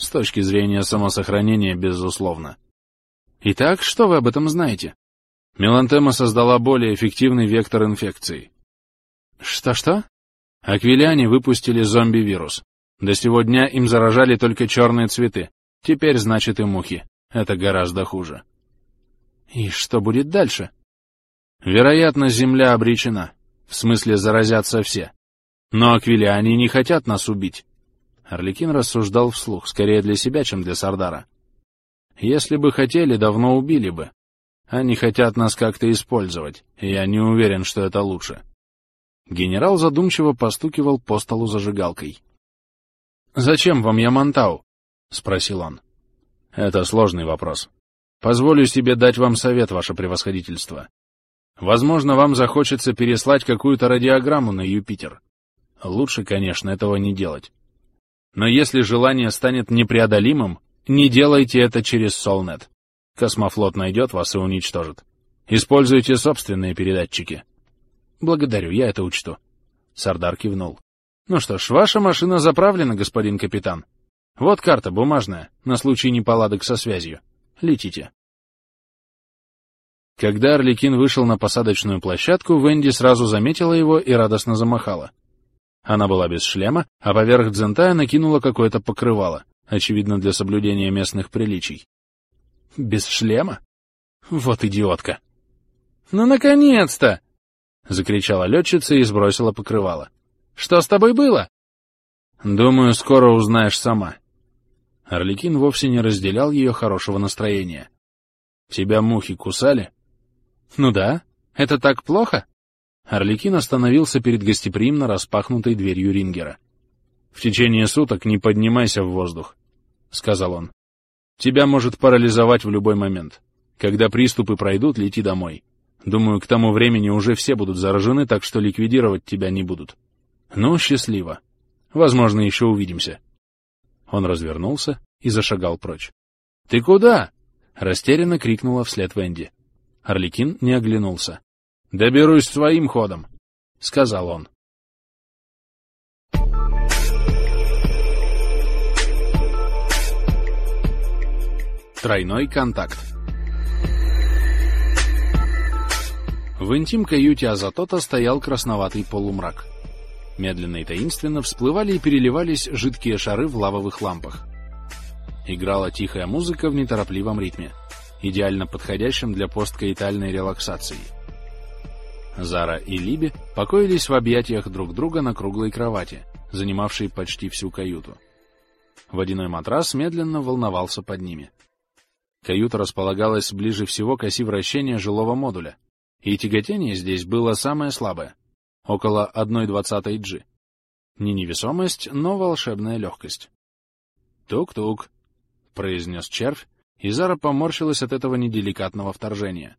С точки зрения самосохранения, безусловно. Итак, что вы об этом знаете? Мелантема создала более эффективный вектор инфекции. Что-что? Аквилиане выпустили зомби-вирус. До сего дня им заражали только черные цветы. Теперь, значит, и мухи. Это гораздо хуже. И что будет дальше? Вероятно, Земля обречена. В смысле, заразятся все. Но аквилиане не хотят нас убить. Арлекин рассуждал вслух, скорее для себя, чем для Сардара. Если бы хотели, давно убили бы. Они хотят нас как-то использовать, и я не уверен, что это лучше. Генерал задумчиво постукивал по столу зажигалкой. «Зачем вам Ямантау?» — спросил он. «Это сложный вопрос. Позволю себе дать вам совет, ваше превосходительство. Возможно, вам захочется переслать какую-то радиограмму на Юпитер. Лучше, конечно, этого не делать. Но если желание станет непреодолимым, не делайте это через Солнет. Космофлот найдет вас и уничтожит. Используйте собственные передатчики». «Благодарю, я это учту». Сардар кивнул. «Ну что ж, ваша машина заправлена, господин капитан. Вот карта бумажная, на случай неполадок со связью. Летите». Когда Арлекин вышел на посадочную площадку, Венди сразу заметила его и радостно замахала. Она была без шлема, а поверх дзентая накинула какое-то покрывало, очевидно, для соблюдения местных приличий. «Без шлема? Вот идиотка!» «Ну, наконец-то!» — закричала летчица и сбросила покрывало. «Что с тобой было?» «Думаю, скоро узнаешь сама». Арлекин вовсе не разделял ее хорошего настроения. «Тебя мухи кусали?» «Ну да. Это так плохо?» Арлекин остановился перед гостеприимно распахнутой дверью Рингера. «В течение суток не поднимайся в воздух», — сказал он. «Тебя может парализовать в любой момент. Когда приступы пройдут, лети домой. Думаю, к тому времени уже все будут заражены, так что ликвидировать тебя не будут. Ну, счастливо. Возможно, еще увидимся». Он развернулся и зашагал прочь. «Ты куда?» — растерянно крикнула вслед Венди. Арлекин не оглянулся. «Доберусь своим ходом», — сказал он. Тройной контакт. В интим-каюте Азатота стоял красноватый полумрак. Медленно и таинственно всплывали и переливались жидкие шары в лавовых лампах. Играла тихая музыка в неторопливом ритме, идеально подходящем для посткаитальной релаксации. Зара и Либи покоились в объятиях друг друга на круглой кровати, занимавшей почти всю каюту. Водяной матрас медленно волновался под ними. Каюта располагалась ближе всего к оси вращения жилого модуля, и тяготение здесь было самое слабое, около 1/20 G. Не невесомость, но волшебная легкость. «Тук-тук», — произнес червь, и Зара поморщилась от этого неделикатного вторжения.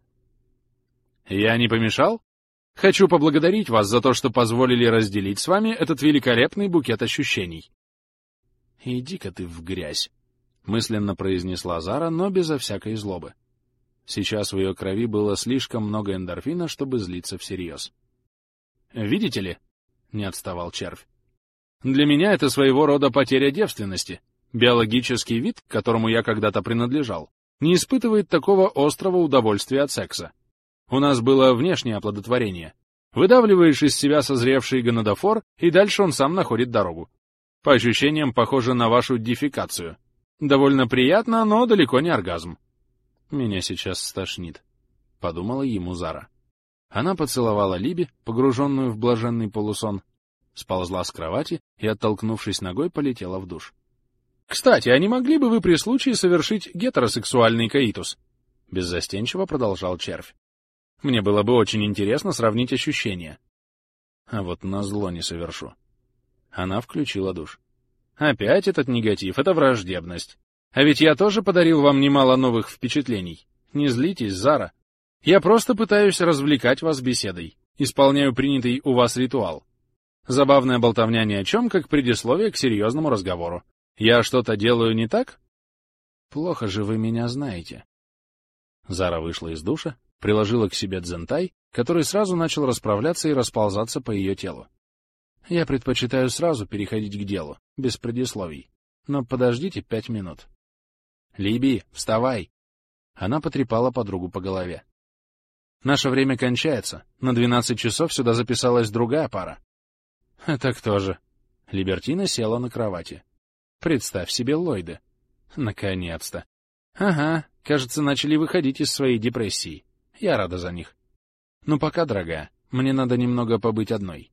«Я не помешал? Хочу поблагодарить вас за то, что позволили разделить с вами этот великолепный букет ощущений». «Иди-ка ты в грязь», — мысленно произнесла Зара, но безо всякой злобы. Сейчас в ее крови было слишком много эндорфина, чтобы злиться всерьез. «Видите ли?» — не отставал червь. «Для меня это своего рода потеря девственности. Биологический вид, к которому я когда-то принадлежал, не испытывает такого острого удовольствия от секса. У нас было внешнее оплодотворение. Выдавливаешь из себя созревший гонадофор, и дальше он сам находит дорогу. По ощущениям, похоже на вашу дефекацию. Довольно приятно, но далеко не оргазм». «Меня сейчас стошнит», — подумала ему Зара. Она поцеловала Либи, погруженную в блаженный полусон, сползла с кровати и, оттолкнувшись ногой, полетела в душ. «Кстати, а не могли бы вы при случае совершить гетеросексуальный каитус?» — беззастенчиво продолжал червь. «Мне было бы очень интересно сравнить ощущения». «А вот назло не совершу». Она включила душ. «Опять этот негатив, это враждебность. А ведь я тоже подарил вам немало новых впечатлений. Не злитесь, Зара. Я просто пытаюсь развлекать вас беседой. Исполняю принятый у вас ритуал. Забавная болтовня ни о чем, как предисловие к серьезному разговору. Я что-то делаю не так?» «Плохо же вы меня знаете». Зара вышла из душа, приложила к себе дзентай, который сразу начал расправляться и расползаться по ее телу. «Я предпочитаю сразу переходить к делу, без предисловий. но подождите 5 минут. Либи, вставай! Она потрепала подругу по голове. Наше время кончается. На 12 часов сюда записалась другая пара. Это кто же? Либертина села на кровати. Представь себе Ллойды. Наконец-то. Ага, кажется, начали выходить из своей депрессии. Я рада за них. Ну пока, дорогая, мне надо немного побыть одной.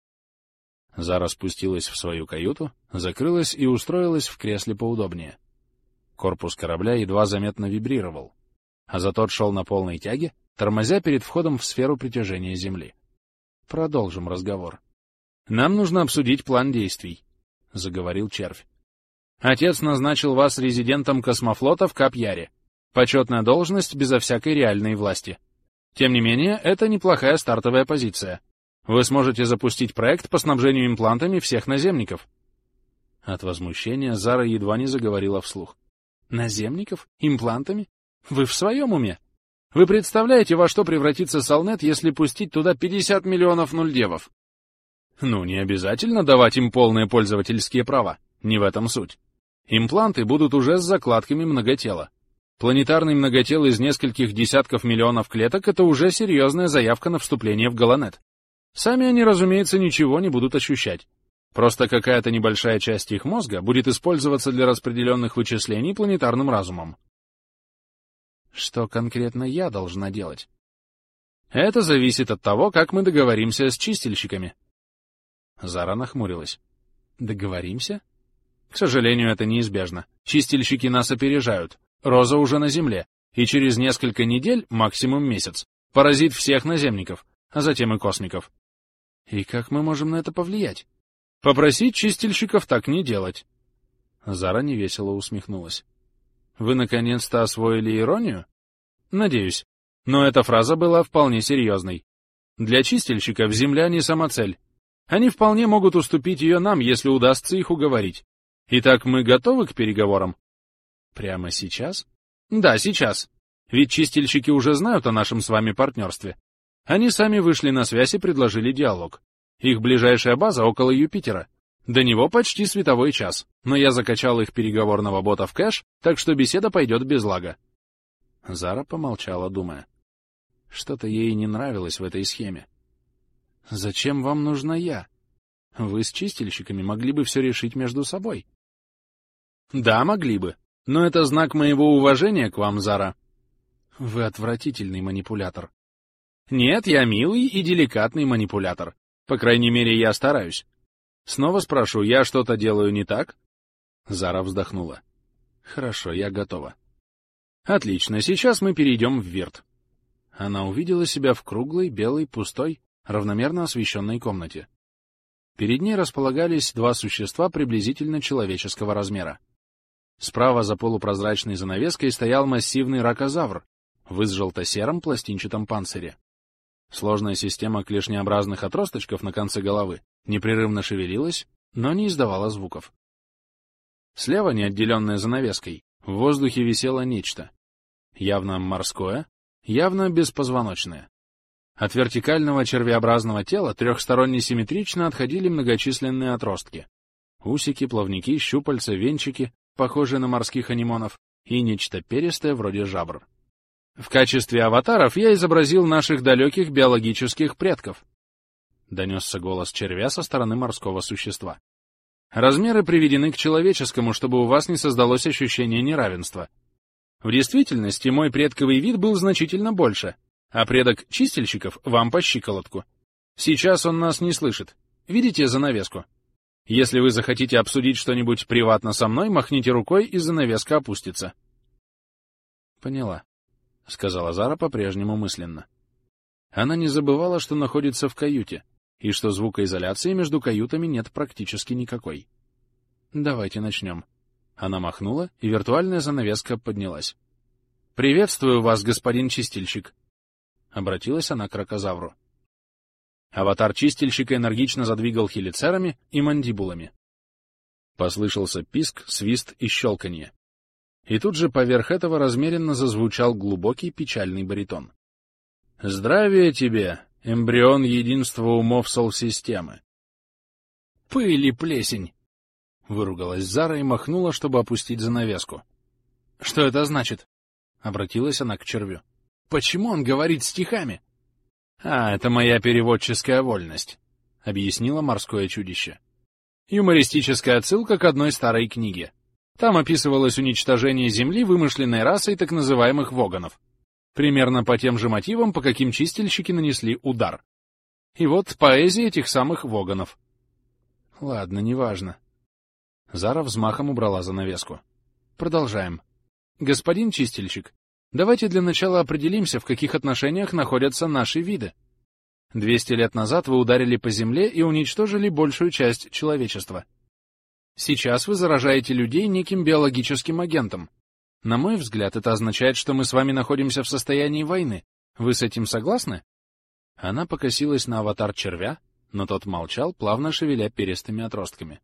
Зара спустилась в свою каюту, закрылась и устроилась в кресле поудобнее. Корпус корабля едва заметно вибрировал, а Азатот шел на полной тяге, тормозя перед входом в сферу притяжения Земли. Продолжим разговор. «Нам нужно обсудить план действий», — заговорил Червь. «Отец назначил вас резидентом космофлота в Кап-Яре. Почетная должность безо всякой реальной власти. Тем не менее, это неплохая стартовая позиция. Вы сможете запустить проект по снабжению имплантами всех наземников». От возмущения Зара едва не заговорила вслух. «Наземников? Имплантами? Вы в своем уме? Вы представляете, во что превратится Салнет, если пустить туда 50 миллионов нульдевов? Ну, не обязательно давать им полные пользовательские права. Не в этом суть. Импланты будут уже с закладками многотела. Планетарный многотел из нескольких десятков миллионов клеток — это уже серьезная заявка на вступление в Галанет. Сами они, разумеется, ничего не будут ощущать. Просто какая-то небольшая часть их мозга будет использоваться для распределенных вычислений планетарным разумом. Что конкретно я должна делать? Это зависит от того, как мы договоримся с чистильщиками. Зара нахмурилась. Договоримся? К сожалению, это неизбежно. Чистильщики нас опережают. Роза уже на Земле. И через несколько недель, максимум месяц, поразит всех наземников, а затем и космиков. И как мы можем на это повлиять? Попросить чистильщиков так не делать. Зара невесело усмехнулась. Вы наконец-то освоили иронию? Надеюсь. Но эта фраза была вполне серьезной. Для чистильщиков Земля не самоцель. Они вполне могут уступить ее нам, если удастся их уговорить. Итак, мы готовы к переговорам? Прямо сейчас? Да, сейчас. Ведь чистильщики уже знают о нашем с вами партнерстве. Они сами вышли на связь и предложили диалог. Их ближайшая база около Юпитера. До него почти световой час, но я закачал их переговорного бота в кэш, так что беседа пойдет без лага. Зара помолчала, думая. Что-то ей не нравилось в этой схеме. Зачем вам нужна я? Вы с чистильщиками могли бы все решить между собой. Да, могли бы. Но это знак моего уважения к вам, Зара. Вы отвратительный манипулятор. Нет, я милый и деликатный манипулятор. По крайней мере, я стараюсь. Снова спрошу, я что-то делаю не так? Зара вздохнула. Хорошо, я готова. Отлично, сейчас мы перейдем в Вирт. Она увидела себя в круглой, белой, пустой, равномерно освещенной комнате. Перед ней располагались два существа приблизительно человеческого размера. Справа за полупрозрачной занавеской стоял массивный ракозавр в изжелто-сером пластинчатом панцире. Сложная система клешнеобразных отросточков на конце головы непрерывно шевелилась, но не издавала звуков. Слева, не отделенная занавеской, в воздухе висело нечто. Явно морское, явно беспозвоночное. От вертикального червеобразного тела трехсторонне симметрично отходили многочисленные отростки. Усики, плавники, щупальца, венчики, похожие на морских анимонов, и нечто перистое вроде жабр. В качестве аватаров я изобразил наших далеких биологических предков. Донесся голос червя со стороны морского существа. Размеры приведены к человеческому, чтобы у вас не создалось ощущение неравенства. В действительности мой предковый вид был значительно больше, а предок чистильщиков вам по щиколотку. Сейчас он нас не слышит. Видите занавеску? Если вы захотите обсудить что-нибудь приватно со мной, махните рукой, и занавеска опустится. Поняла. — сказала Зара по-прежнему мысленно. Она не забывала, что находится в каюте, и что звукоизоляции между каютами нет практически никакой. «Давайте начнем». Она махнула, и виртуальная занавеска поднялась. «Приветствую вас, господин чистильщик», — обратилась она к ракозавру. Аватар чистильщика энергично задвигал хелицерами и мандибулами. Послышался писк, свист и щелканье. И тут же поверх этого размеренно зазвучал глубокий печальный баритон. «Здравия тебе, эмбрион единства умов Сол-системы!» «Пыль и плесень!» — выругалась Зара и махнула, чтобы опустить занавеску. «Что это значит?» — обратилась она к червю. «Почему он говорит стихами?» Это моя переводческая вольность», — объяснило морское чудище. «Юмористическая отсылка к одной старой книге. Там описывалось уничтожение Земли вымышленной расой так называемых воганов. Примерно по тем же мотивам, по каким чистильщики нанесли удар. И вот поэзия этих самых воганов». «Ладно, неважно». Зара взмахом убрала занавеску. «Продолжаем. Господин чистильщик, давайте для начала определимся, в каких отношениях находятся наши виды. 200 лет назад вы ударили по Земле и уничтожили большую часть человечества. Сейчас вы заражаете людей неким биологическим агентом. На мой взгляд, это означает, что мы с вами находимся в состоянии войны. Вы с этим согласны?» Она покосилась на аватар червя, но тот молчал, плавно шевеля перистыми отростками.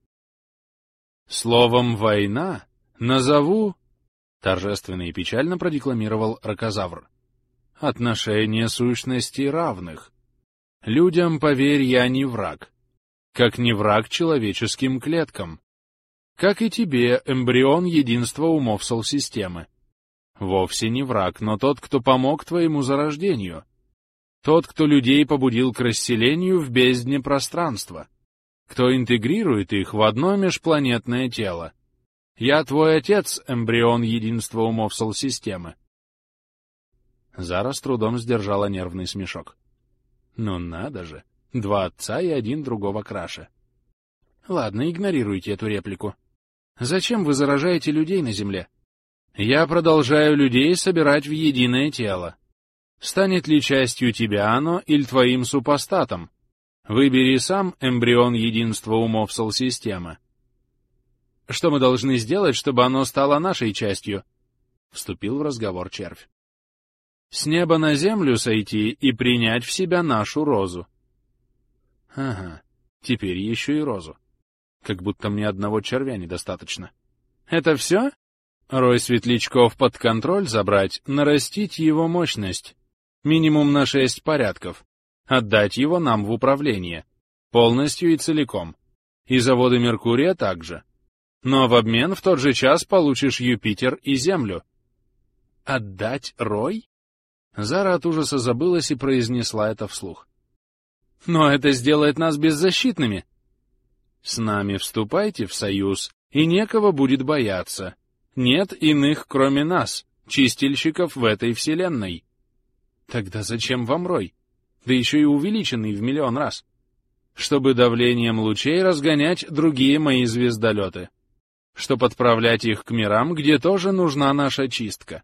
«Словом «война» назову...» — торжественно и печально продекламировал ракозавр. «Отношения сущностей равных. Людям, поверь, я не враг, как не враг человеческим клеткам, как и тебе, эмбрион единства умов Сол-системы. Вовсе не враг, но тот, кто помог твоему зарождению, тот, кто людей побудил к расселению в бездне пространства, кто интегрирует их в одно межпланетное тело. Я твой отец, эмбрион единства умов Сол-системы». Зара с трудом сдержала нервный смешок. Ну надо же, 2 отца и 1 другого краше. Ладно, игнорируйте эту реплику. Зачем вы заражаете людей на Земле? Я продолжаю людей собирать в единое тело. Станет ли частью тебя оно или твоим супостатом? Выбери сам, эмбрион единства умов Сол-системы. Что мы должны сделать, чтобы оно стало нашей частью? Вступил в разговор червь. С неба на землю сойти и принять в себя нашу розу. Ага, теперь еще и розу. Как будто мне одного червя недостаточно. Это все? Рой светлячков под контроль забрать, нарастить его мощность. Минимум на 6 порядков. Отдать его нам в управление. Полностью и целиком. И заводы Меркурия также. Но в обмен в тот же час получишь Юпитер и Землю. Отдать Рой? Зара от ужаса забылась и произнесла это вслух. «Но это сделает нас беззащитными!» «С нами вступайте в союз, и некого будет бояться. Нет иных, кроме нас, чистильщиков в этой вселенной». «Тогда зачем вам Рой? Да еще и увеличенный в 1 000 000 раз. Чтобы давлением лучей разгонять другие мои звездолеты. Чтоб отправлять их к мирам, где тоже нужна наша чистка».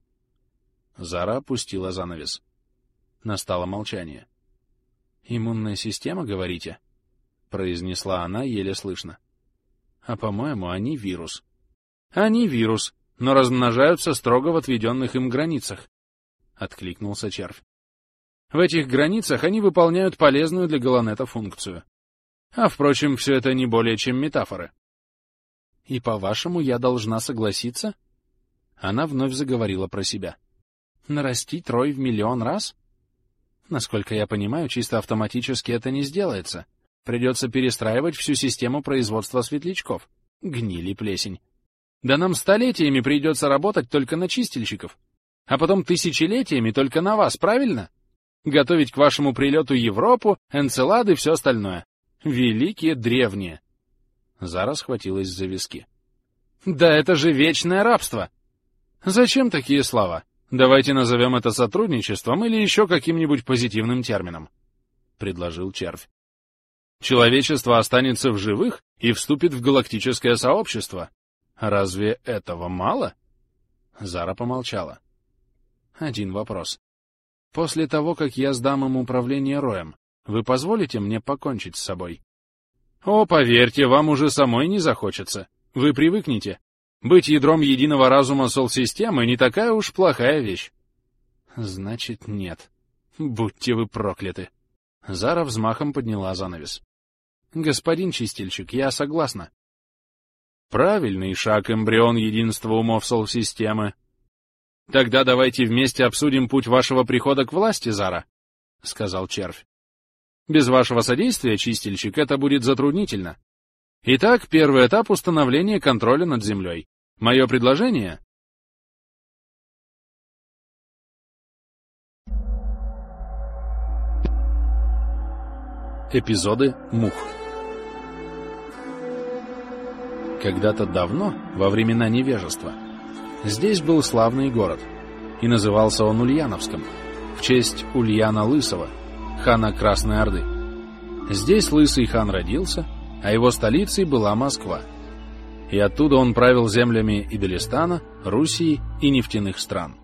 Зара опустила занавес. Настало молчание. «Иммунная система, говорите?» — произнесла она еле слышно. «А, по-моему, они вирус». «Они вирус, но размножаются строго в отведенных им границах», — откликнулся червь. «В этих границах они выполняют полезную для Галанета функцию. А, впрочем, все это не более чем метафоры». «И, по-вашему, я должна согласиться?» Она вновь заговорила про себя. «Нарастить Рой в 1 000 000 раз? Насколько я понимаю, чисто автоматически это не сделается. Придется перестраивать всю систему производства светлячков. Гниль и плесень. Да нам столетиями придется работать только на чистильщиков. А потом тысячелетиями только на вас, правильно? Готовить к вашему прилету Европу, Энцелад и все остальное. Великие древние». Зара схватилась за виски. «Да это же вечное рабство! Зачем такие слова? Давайте назовем это сотрудничеством или еще каким-нибудь позитивным термином», — предложил червь. «Человечество останется в живых и вступит в галактическое сообщество. Разве этого мало?» Зара помолчала. «Один вопрос. После того, как я сдам им управление Роем, вы позволите мне покончить с собой?» «О, поверьте, вам уже самой не захочется. Вы привыкнете. Быть ядром единого разума Сол-системы не такая уж плохая вещь». «Значит, нет. Будьте вы прокляты». Зара взмахом подняла занавес. «Господин чистильщик, я согласна». «Правильный шаг, эмбрион единства умов Сол-системы. Тогда давайте вместе обсудим путь вашего прихода к власти, Зара», — сказал червь. «Без вашего содействия, чистильщик, это будет затруднительно. Итак, первый этап установления контроля над землей. Мое предложение... Эпизоды мух. Когда-то давно, во времена невежества, здесь был славный город, и назывался он Ульяновском, в честь Ульяна Лысого, хана Красной Орды. Здесь Лысый хан родился, а его столицей была Москва. И оттуда он правил землями Иделистана, Руссии и нефтяных стран.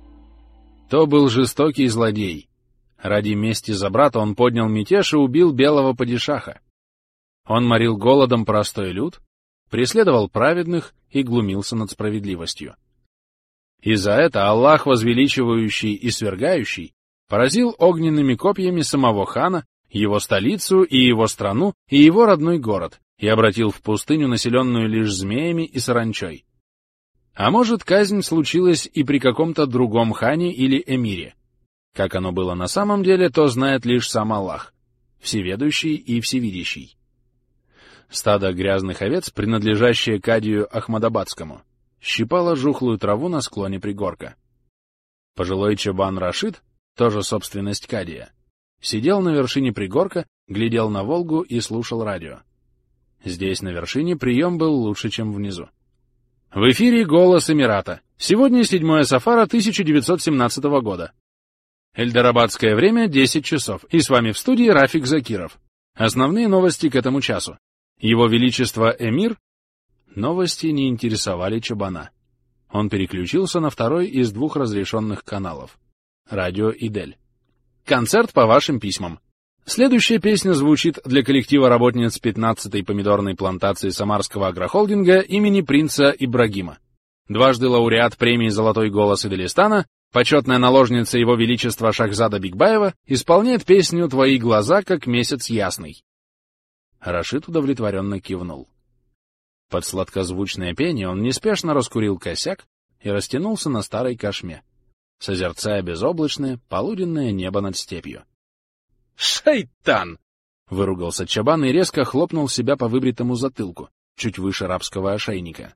То был жестокий злодей. Ради мести за брата он поднял мятеж и убил белого падишаха. Он морил голодом простой люд, преследовал праведных и глумился над справедливостью. И за это Аллах, возвеличивающий и свергающий, поразил огненными копьями самого хана, его столицу и его страну, и его родной город, и обратил в пустыню, населенную лишь змеями и саранчой. А может, казнь случилась и при каком-то другом хане или эмире. Как оно было на самом деле, то знает лишь сам Аллах, всеведущий и всевидящий. Стадо грязных овец, принадлежащее кадию Ахмадабадскому, щипало жухлую траву на склоне пригорка. Пожилой чабан Рашид, тоже собственность кадия, сидел на вершине пригорка, глядел на Волгу и слушал радио. Здесь, на вершине, прием был лучше, чем внизу. В эфире «Голос Эмирата». Сегодня 7 Сафара 1917 года. Эльдорабадское время — 10 часов. И с вами в студии Рафик Закиров. Основные новости к этому часу. Его Величество Эмир... Новости не интересовали чабана. Он переключился на второй из двух разрешенных каналов. Радио Идель. Концерт по вашим письмам. Следующая песня звучит для коллектива работниц 15-й помидорной плантации Самарского агрохолдинга имени принца Ибрагима. Дважды лауреат премии «Золотой голос Иделистана», почетная наложница Его Величества Шахзада Бигбаева, исполняет песню «Твои глаза, как месяц ясный». Рашид удовлетворенно кивнул. Под сладкозвучное пение он неспешно раскурил косяк и растянулся на старой кошме, созерцая безоблачное полуденное небо над степью. «Шайтан!» — выругался чабан и резко хлопнул себя по выбритому затылку, чуть выше рабского ошейника.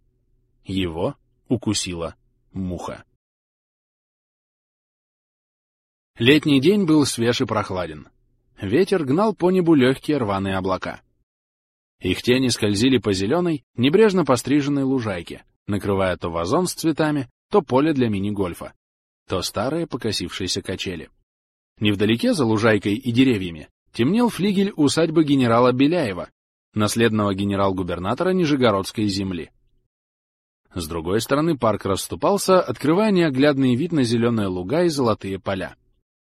Его укусила муха. Летний день был свеж и прохладен. Ветер гнал по небу легкие рваные облака. Их тени скользили по зеленой, небрежно постриженной лужайке, накрывая то вазон с цветами, то поле для мини-гольфа, то старые покосившиеся качели. Невдалеке, за лужайкой и деревьями, темнел флигель усадьбы генерала Беляева, наследного генерал-губернатора Нижегородской земли. С другой стороны парк расступался, открывая неоглядный вид на зеленые луга и золотые поля.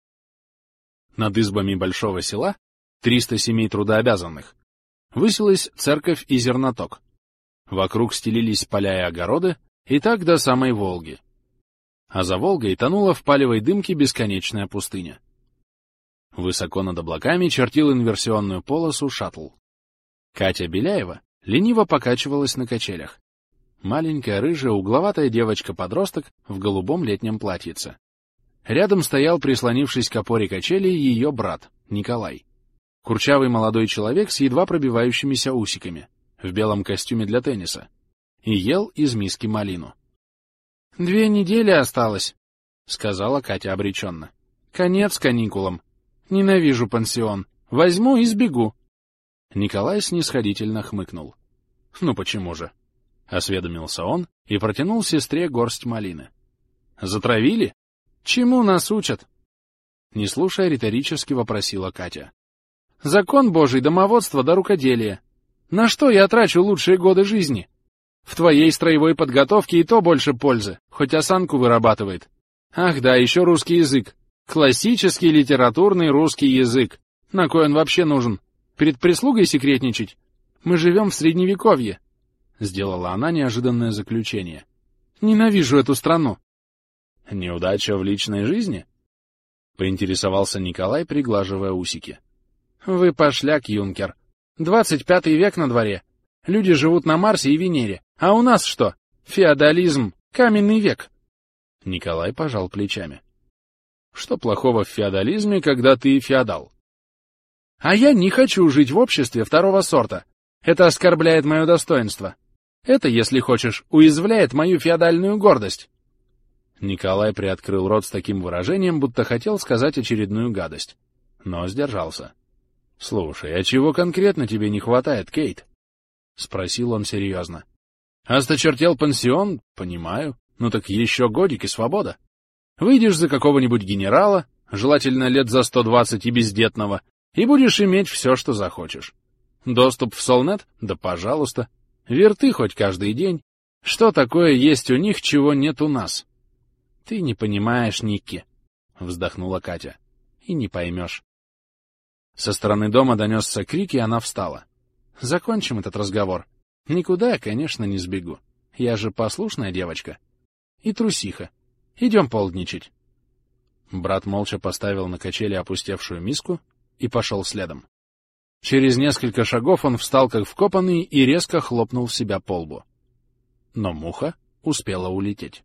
Над избами большого села, 300 семей трудообязанных, высилась церковь и зерноток. Вокруг стелились поля и огороды, и так до самой Волги. А за Волгой тонула в палевой дымке бесконечная пустыня. Высоко над облаками чертил инверсионную полосу шаттл. Катя Беляева лениво покачивалась на качелях. Маленькая, рыжая, угловатая девочка-подросток в голубом летнем платьице. Рядом стоял, прислонившись к опоре качелей, ее брат, Николай. Курчавый молодой человек с едва пробивающимися усиками, в белом костюме для тенниса, и ел из миски малину. — 2 недели осталось, — сказала Катя обреченно. — Конец каникулам. Ненавижу пансион. Возьму и сбегу. Николай снисходительно хмыкнул. — Ну почему же? — осведомился он и протянул сестре горсть малины. — Затравили? Чему нас учат? Не слушая, риторически вопросила Катя. — Закон Божий, домоводство да рукоделие. На что я трачу лучшие годы жизни? В твоей строевой подготовке и то больше пользы, хоть осанку вырабатывает. Ах да, еще русский язык. Классический литературный русский язык. На кой он вообще нужен? Перед прислугой секретничать? Мы живем в Средневековье. Сделала она неожиданное заключение. Ненавижу эту страну. Неудача в личной жизни? Поинтересовался Николай, приглаживая усики. Вы пошляк, юнкер. 25 век на дворе. Люди живут на Марсе и Венере. А у нас что? Феодализм, каменный век. Николай пожал плечами. Что плохого в феодализме, когда ты феодал? А я не хочу жить в обществе второго сорта. Это оскорбляет мое достоинство. Это, если хочешь, уязвляет мою феодальную гордость. Николай приоткрыл рот с таким выражением, будто хотел сказать очередную гадость, но сдержался. — Слушай, а чего конкретно тебе не хватает, Кейт? — спросил он серьезно. — Осточертел пансион? Понимаю. Ну так еще годик и свобода. Выйдешь за какого-нибудь генерала, желательно лет за 120 и бездетного, и будешь иметь все, что захочешь. Доступ в Солнет? Да пожалуйста. Верты хоть каждый день. Что такое есть у них, чего нет у нас? — Ты не понимаешь, Никки, — вздохнула Катя. — И не поймешь. Со стороны дома донесся крик, и она встала. — Закончим этот разговор. Никуда я, конечно, не сбегу. Я же послушная девочка. И трусиха. Идем полдничать. Брат молча поставил на качели опустевшую миску и пошел следом. Через несколько шагов он встал как вкопанный и резко хлопнул себя по лбу. Но муха успела улететь.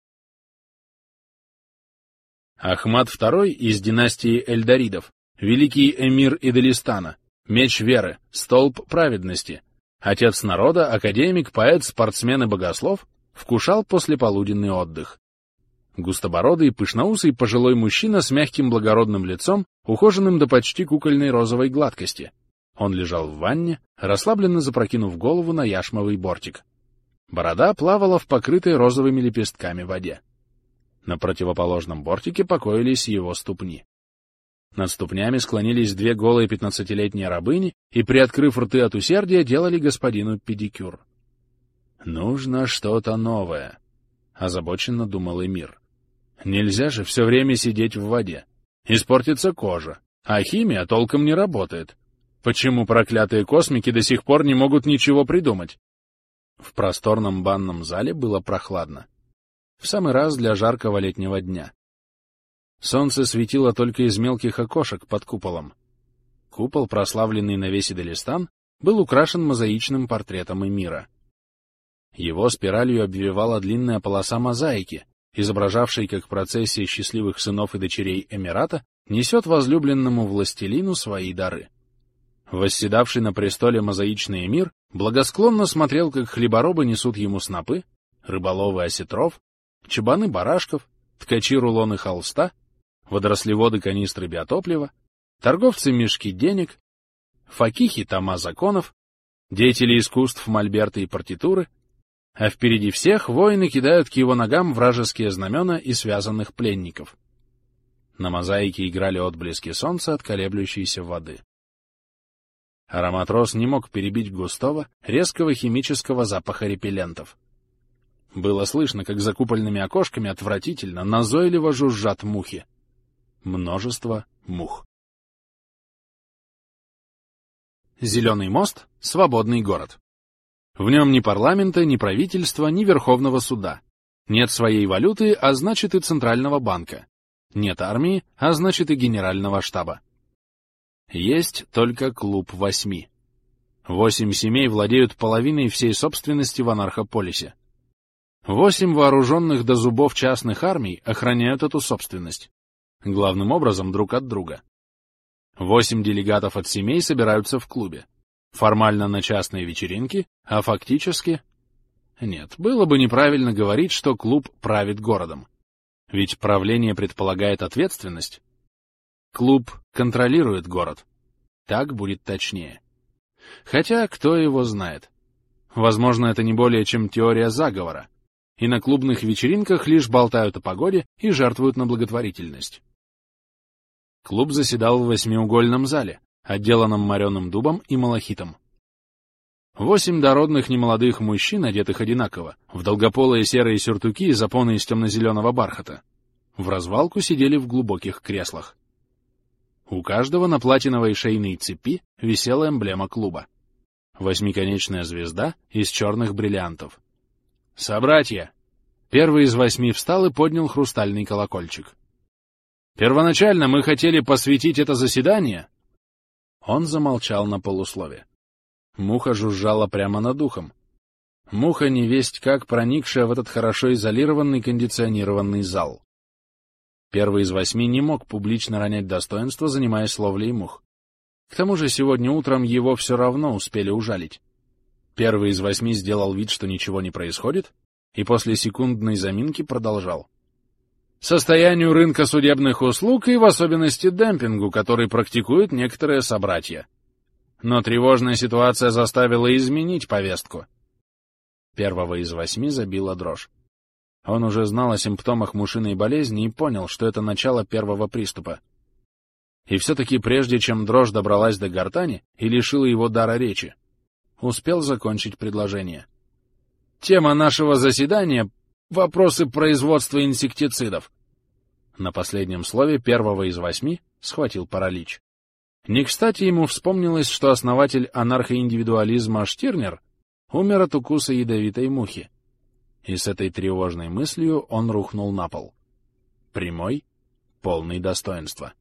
Ахмад II из династии Эльдоридов, великий эмир Идлистана, меч веры, столб праведности, отец народа, академик, поэт, спортсмен и богослов, вкушал послеполуденный отдых. Густобородый, пышноусый пожилой мужчина с мягким благородным лицом, ухоженным до почти кукольной розовой гладкости. Он лежал в ванне, расслабленно запрокинув голову на яшмовый бортик. Борода плавала в покрытой розовыми лепестками воде. На противоположном бортике покоились его ступни. Над ступнями склонились две голые 15-летние рабыни и, приоткрыв рты от усердия, делали господину педикюр. «Нужно что-то новое», — озабоченно думал Эмир. «Нельзя же все время сидеть в воде. Испортится кожа, а химия толком не работает. Почему проклятые космики до сих пор не могут ничего придумать?» В просторном банном зале было прохладно. В самый раз для жаркого летнего дня. Солнце светило только из мелких окошек под куполом. Купол, прославленный на весь Идлистан, был украшен мозаичным портретом Эмира. Его спиралью обвивала длинная полоса мозаики, изображавшей, как процессия счастливых сынов и дочерей Эмирата несет возлюбленному властелину свои дары. Восседавший на престоле мозаичный эмир благосклонно смотрел, как хлеборобы несут ему снопы, рыболовы осетров, чабаны барашков, ткачи рулоны холста, водорослеводы канистры биотоплива, торговцы мешки денег, факихи тома законов, деятели искусств мольберты и партитуры, а впереди всех воины кидают к его ногам вражеские знамена и связанных пленников. На мозаике играли отблески солнца от колеблющейся воды. Аромат роз не мог перебить густого, резкого химического запаха репеллентов. Было слышно, как за купольными окошками отвратительно, назойливо жужжат мухи. Множество мух. Зеленый мост — свободный город. В нем ни парламента, ни правительства, ни Верховного суда. Нет своей валюты, а значит и Центрального банка. Нет армии, а значит и Генерального штаба. Есть только клуб 8. 8 семей владеют половиной всей собственности в Анархополисе. 8 вооруженных до зубов частных армий охраняют эту собственность. Главным образом друг от друга. 8 делегатов от семей собираются в клубе. Формально на частные вечеринки, а фактически... Нет, было бы неправильно говорить, что клуб правит городом. Ведь правление предполагает ответственность. Клуб контролирует город. Так будет точнее. Хотя, кто его знает. Возможно, это не более чем теория заговора. И на клубных вечеринках лишь болтают о погоде и жертвуют на благотворительность. Клуб заседал в 8-угольном зале, отделанном мореным дубом и малахитом. 8 дородных немолодых мужчин, одетых одинаково, в долгополые серые сюртуки и запоны из темно-зеленого бархата, в развалку сидели в глубоких креслах. У каждого на платиновой шейной цепи висела эмблема клуба. 8-конечная звезда из черных бриллиантов. «Собратья!» Первый из 8 встал и поднял хрустальный колокольчик. «Первоначально мы хотели посвятить это заседание...» Он замолчал на полуслове. Муха жужжала прямо над ухом. Муха невесть как проникшая в этот хорошо изолированный кондиционированный зал. Первый из 8 не мог публично ронять достоинство, занимаясь ловлей мух. К тому же сегодня утром его все равно успели ужалить. Первый из 8 сделал вид, что ничего не происходит, и после секундной заминки продолжал. Состоянию рынка судебных услуг и в особенности демпингу, который практикуют некоторые собратья. Но тревожная ситуация заставила изменить повестку. Первого из 8 забила дрожь. Он уже знал о симптомах мушиной болезни и понял, что это начало первого приступа. И все-таки прежде чем дрожь добралась до гортани и лишила его дара речи, успел закончить предложение. Тема нашего заседания — вопросы производства инсектицидов. На последнем слове первого из 8 схватил паралич. Не кстати ему вспомнилось, что основатель анархоиндивидуализма Штирнер умер от укуса ядовитой мухи. И с этой тревожной мыслью он рухнул на пол. Прямой, полный достоинства.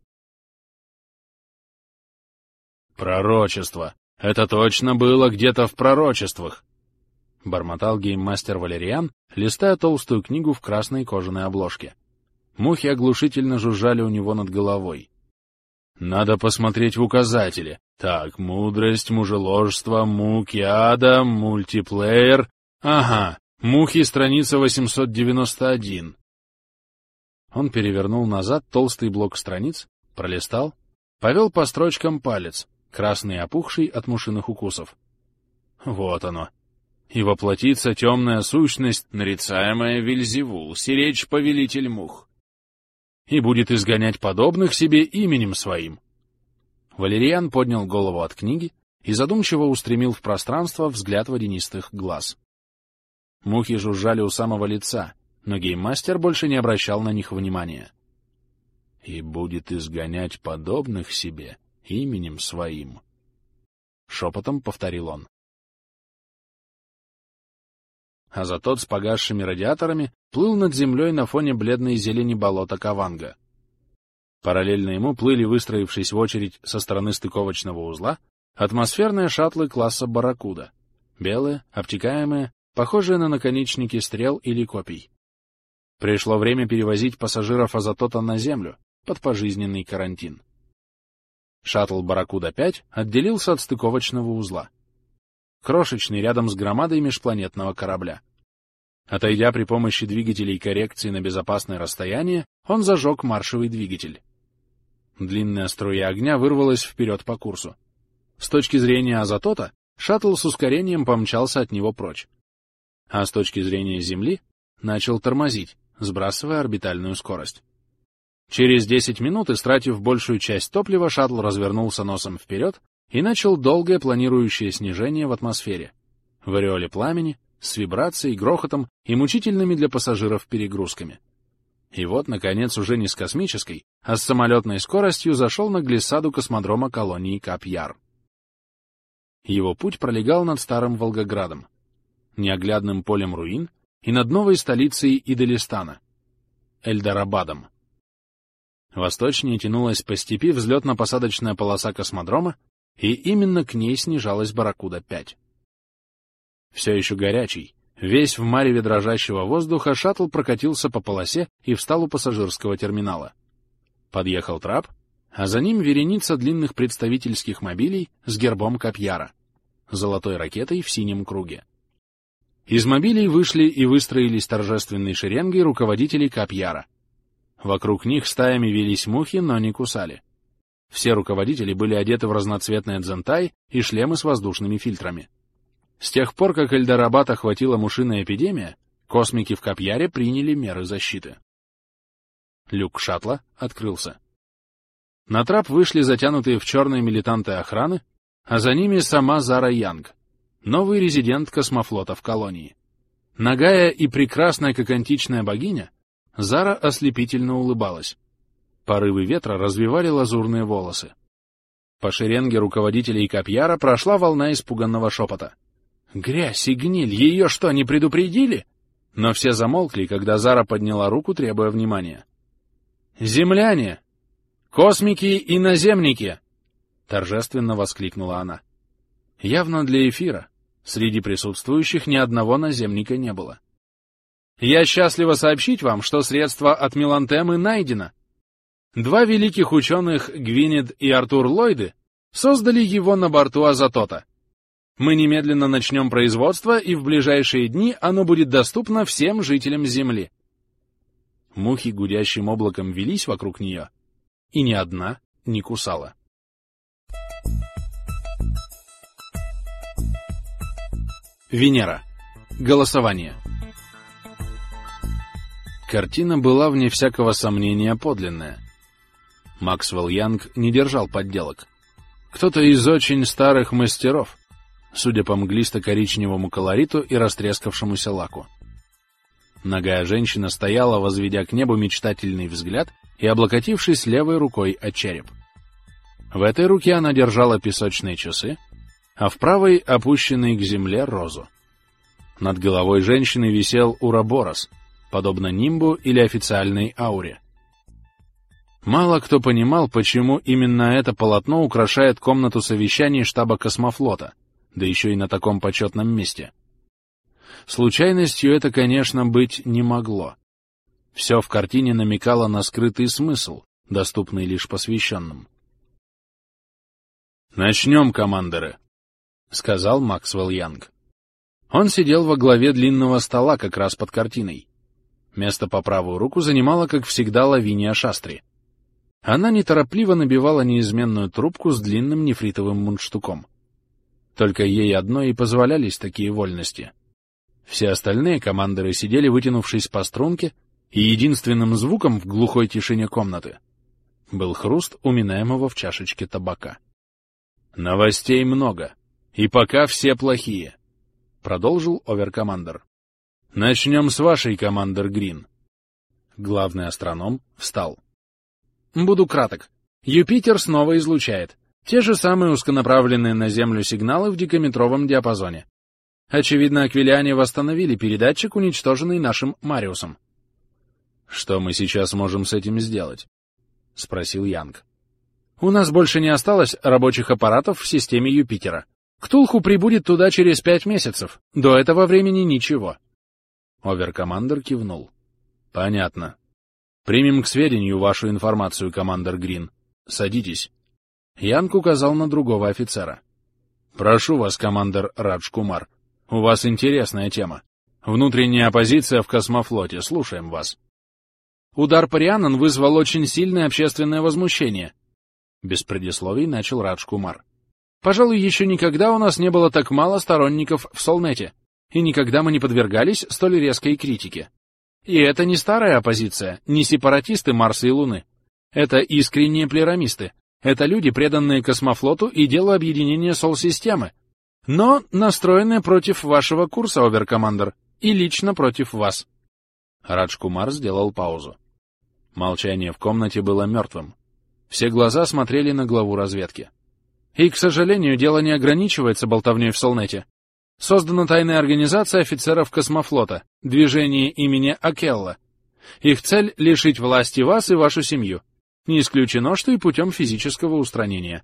«Пророчество! Это точно было где-то в пророчествах!» — бормотал гейммастер Валериан, листая толстую книгу в красной кожаной обложке. Мухи оглушительно жужжали у него над головой. «Надо посмотреть в указатели. Так, мудрость, мужеложство, муки ада, мультиплеер. Ага, мухи, страница 891». Он перевернул назад толстый блок страниц, пролистал, повел по строчкам палец, красный и опухший от мушиных укусов. Вот оно. «И воплотится темная сущность, нарицаемая Вельзевул, сиречь повелитель мух, и будет изгонять подобных себе именем своим». Валериан поднял голову от книги и задумчиво устремил в пространство взгляд водянистых глаз. Мухи жужжали у самого лица, но гейммастер больше не обращал на них внимания. «И будет изгонять подобных себе именем своим», — шепотом повторил он. Азатот с погасшими радиаторами плыл над землей на фоне бледной зелени болота Каванга. Параллельно ему плыли, выстроившись в очередь со стороны стыковочного узла, атмосферные шаттлы класса «Барракуда», белые, обтекаемые, похожие на наконечники стрел или копий. Пришло время перевозить пассажиров Азатота на Землю под пожизненный карантин. Шаттл «Барракуда-5» отделился от стыковочного узла. Крошечный рядом с громадой межпланетного корабля. Отойдя при помощи двигателей коррекции на безопасное расстояние, он зажег маршевый двигатель. Длинная струя огня вырвалась вперед по курсу. С точки зрения Азатота, шаттл с ускорением помчался от него прочь. А с точки зрения Земли начал тормозить, сбрасывая орбитальную скорость. Через 10 минут, истратив большую часть топлива, шаттл развернулся носом вперед и начал долгое планирующее снижение в атмосфере, в ореоле пламени, с вибрацией, грохотом и мучительными для пассажиров перегрузками. И вот, наконец, уже не с космической, а с самолетной скоростью зашел на глиссаду космодрома колонии Кап-Яр. Его путь пролегал над старым Волгоградом, неоглядным полем руин и над новой столицей Идалистана — Эльдорабадом. Восточнее тянулась по степи взлетно-посадочная полоса космодрома, и именно к ней снижалась Барракуда-5. Все еще горячий, весь в мареве дрожащего воздуха, шаттл прокатился по полосе и встал у пассажирского терминала. Подъехал трап, а за ним вереница длинных представительских мобилей с гербом Кап-Яра, золотой ракетой в синем круге. Из мобилей вышли и выстроились торжественной шеренгой руководители Кап-Яра. Вокруг них стаями велись мухи, но не кусали. Все руководители были одеты в разноцветные дзентай и шлемы с воздушными фильтрами. С тех пор, как Эльдорабад охватила мушиная эпидемия, космики в Кап-Яре приняли меры защиты. Люк шаттла открылся. На трап вышли затянутые в черные милитанты охраны, а за ними сама Зара Янг, новый резидент космофлота в колонии. Нагая и прекрасная, как античная богиня, Зара ослепительно улыбалась. Порывы ветра развивали лазурные волосы. По шеренге руководителей Кап-Яра прошла волна испуганного шепота. «Грязь и гниль! Ее что, не предупредили?» Но все замолкли, когда Зара подняла руку, требуя внимания. «Земляне! Космики и наземники!» — торжественно воскликнула она. Явно для эфира. Среди присутствующих ни одного наземника не было. «Я счастлива сообщить вам, что средство от мелантемы найдено. 2 великих ученых, Гвинет и Артур Ллойды, Создали его на борту Азатота. Мы немедленно начнем производство, и в ближайшие дни оно будет доступно всем жителям Земли. Мухи гудящим облаком велись вокруг нее, и ни одна не кусала. Венера. Голосование. Картина была, вне всякого сомнения, подлинная. Максвелл Янг не держал подделок. Кто-то из очень старых мастеров, судя по мглисто-коричневому колориту и растрескавшемуся лаку. Нагая женщина стояла, возведя к небу мечтательный взгляд и облокотившись левой рукой о череп. В этой руке она держала песочные часы, а в правой — опущенной к земле розу. Над головой женщины висел уроборос, подобно нимбу или официальной ауре. Мало кто понимал, почему именно это полотно украшает комнату совещаний штаба космофлота, да еще и на таком почетном месте. Случайностью это, конечно, быть не могло. Все в картине намекало на скрытый смысл, доступный лишь посвященным. «Начнем, командоры», — сказал Максвелл Янг. Он сидел во главе длинного стола как раз под картиной. Место по правую руку занимала, как всегда, Лавиния Шастри. Она неторопливо набивала неизменную трубку с длинным нефритовым мундштуком. Только ей одной и позволялись такие вольности. Все остальные командоры сидели, вытянувшись по струнке, и единственным звуком в глухой тишине комнаты был хруст уминаемого в чашечке табака. «Новостей много, и пока все плохие», — продолжил оверкомандер. «Начнем с вашей, командор Грин». Главный астроном встал. «Буду краток. Юпитер снова излучает. Те же самые узконаправленные на Землю сигналы в декаметровом диапазоне. Очевидно, аквилиане восстановили передатчик, уничтоженный нашим Мариусом». «Что мы сейчас можем с этим сделать?» — спросил Янг. «У нас больше не осталось рабочих аппаратов в системе Юпитера. Ктулху прибудет туда через 5 месяцев. До этого времени ничего». Оверкомандер кивнул. «Понятно. Примем к сведению вашу информацию, командор Грин. Садитесь». Янг указал на другого офицера. «Прошу вас, командор Радж Кумар. У вас интересная тема. Внутренняя оппозиция в космофлоте. Слушаем вас». «Удар по Рианнан вызвал очень сильное общественное возмущение», — без предисловий начал Радж Кумар. «Пожалуй, еще никогда у нас не было так мало сторонников в Солнете, и никогда мы не подвергались столь резкой критике. И это не старая оппозиция, не сепаратисты Марса и Луны. Это искренние плерамисты. Это люди, преданные космофлоту и делу объединения Сол-системы, но настроенные против вашего курса, оверкомандер, и лично против вас». Радж Кумар сделал паузу. Молчание в комнате было мертвым. Все глаза смотрели на главу разведки. «И, к сожалению, дело не ограничивается болтовней в Солнете. Создана тайная организация офицеров космофлота, движение имени Акелла. Их цель — лишить власти вас и вашу семью. Не исключено, что и путем физического устранения».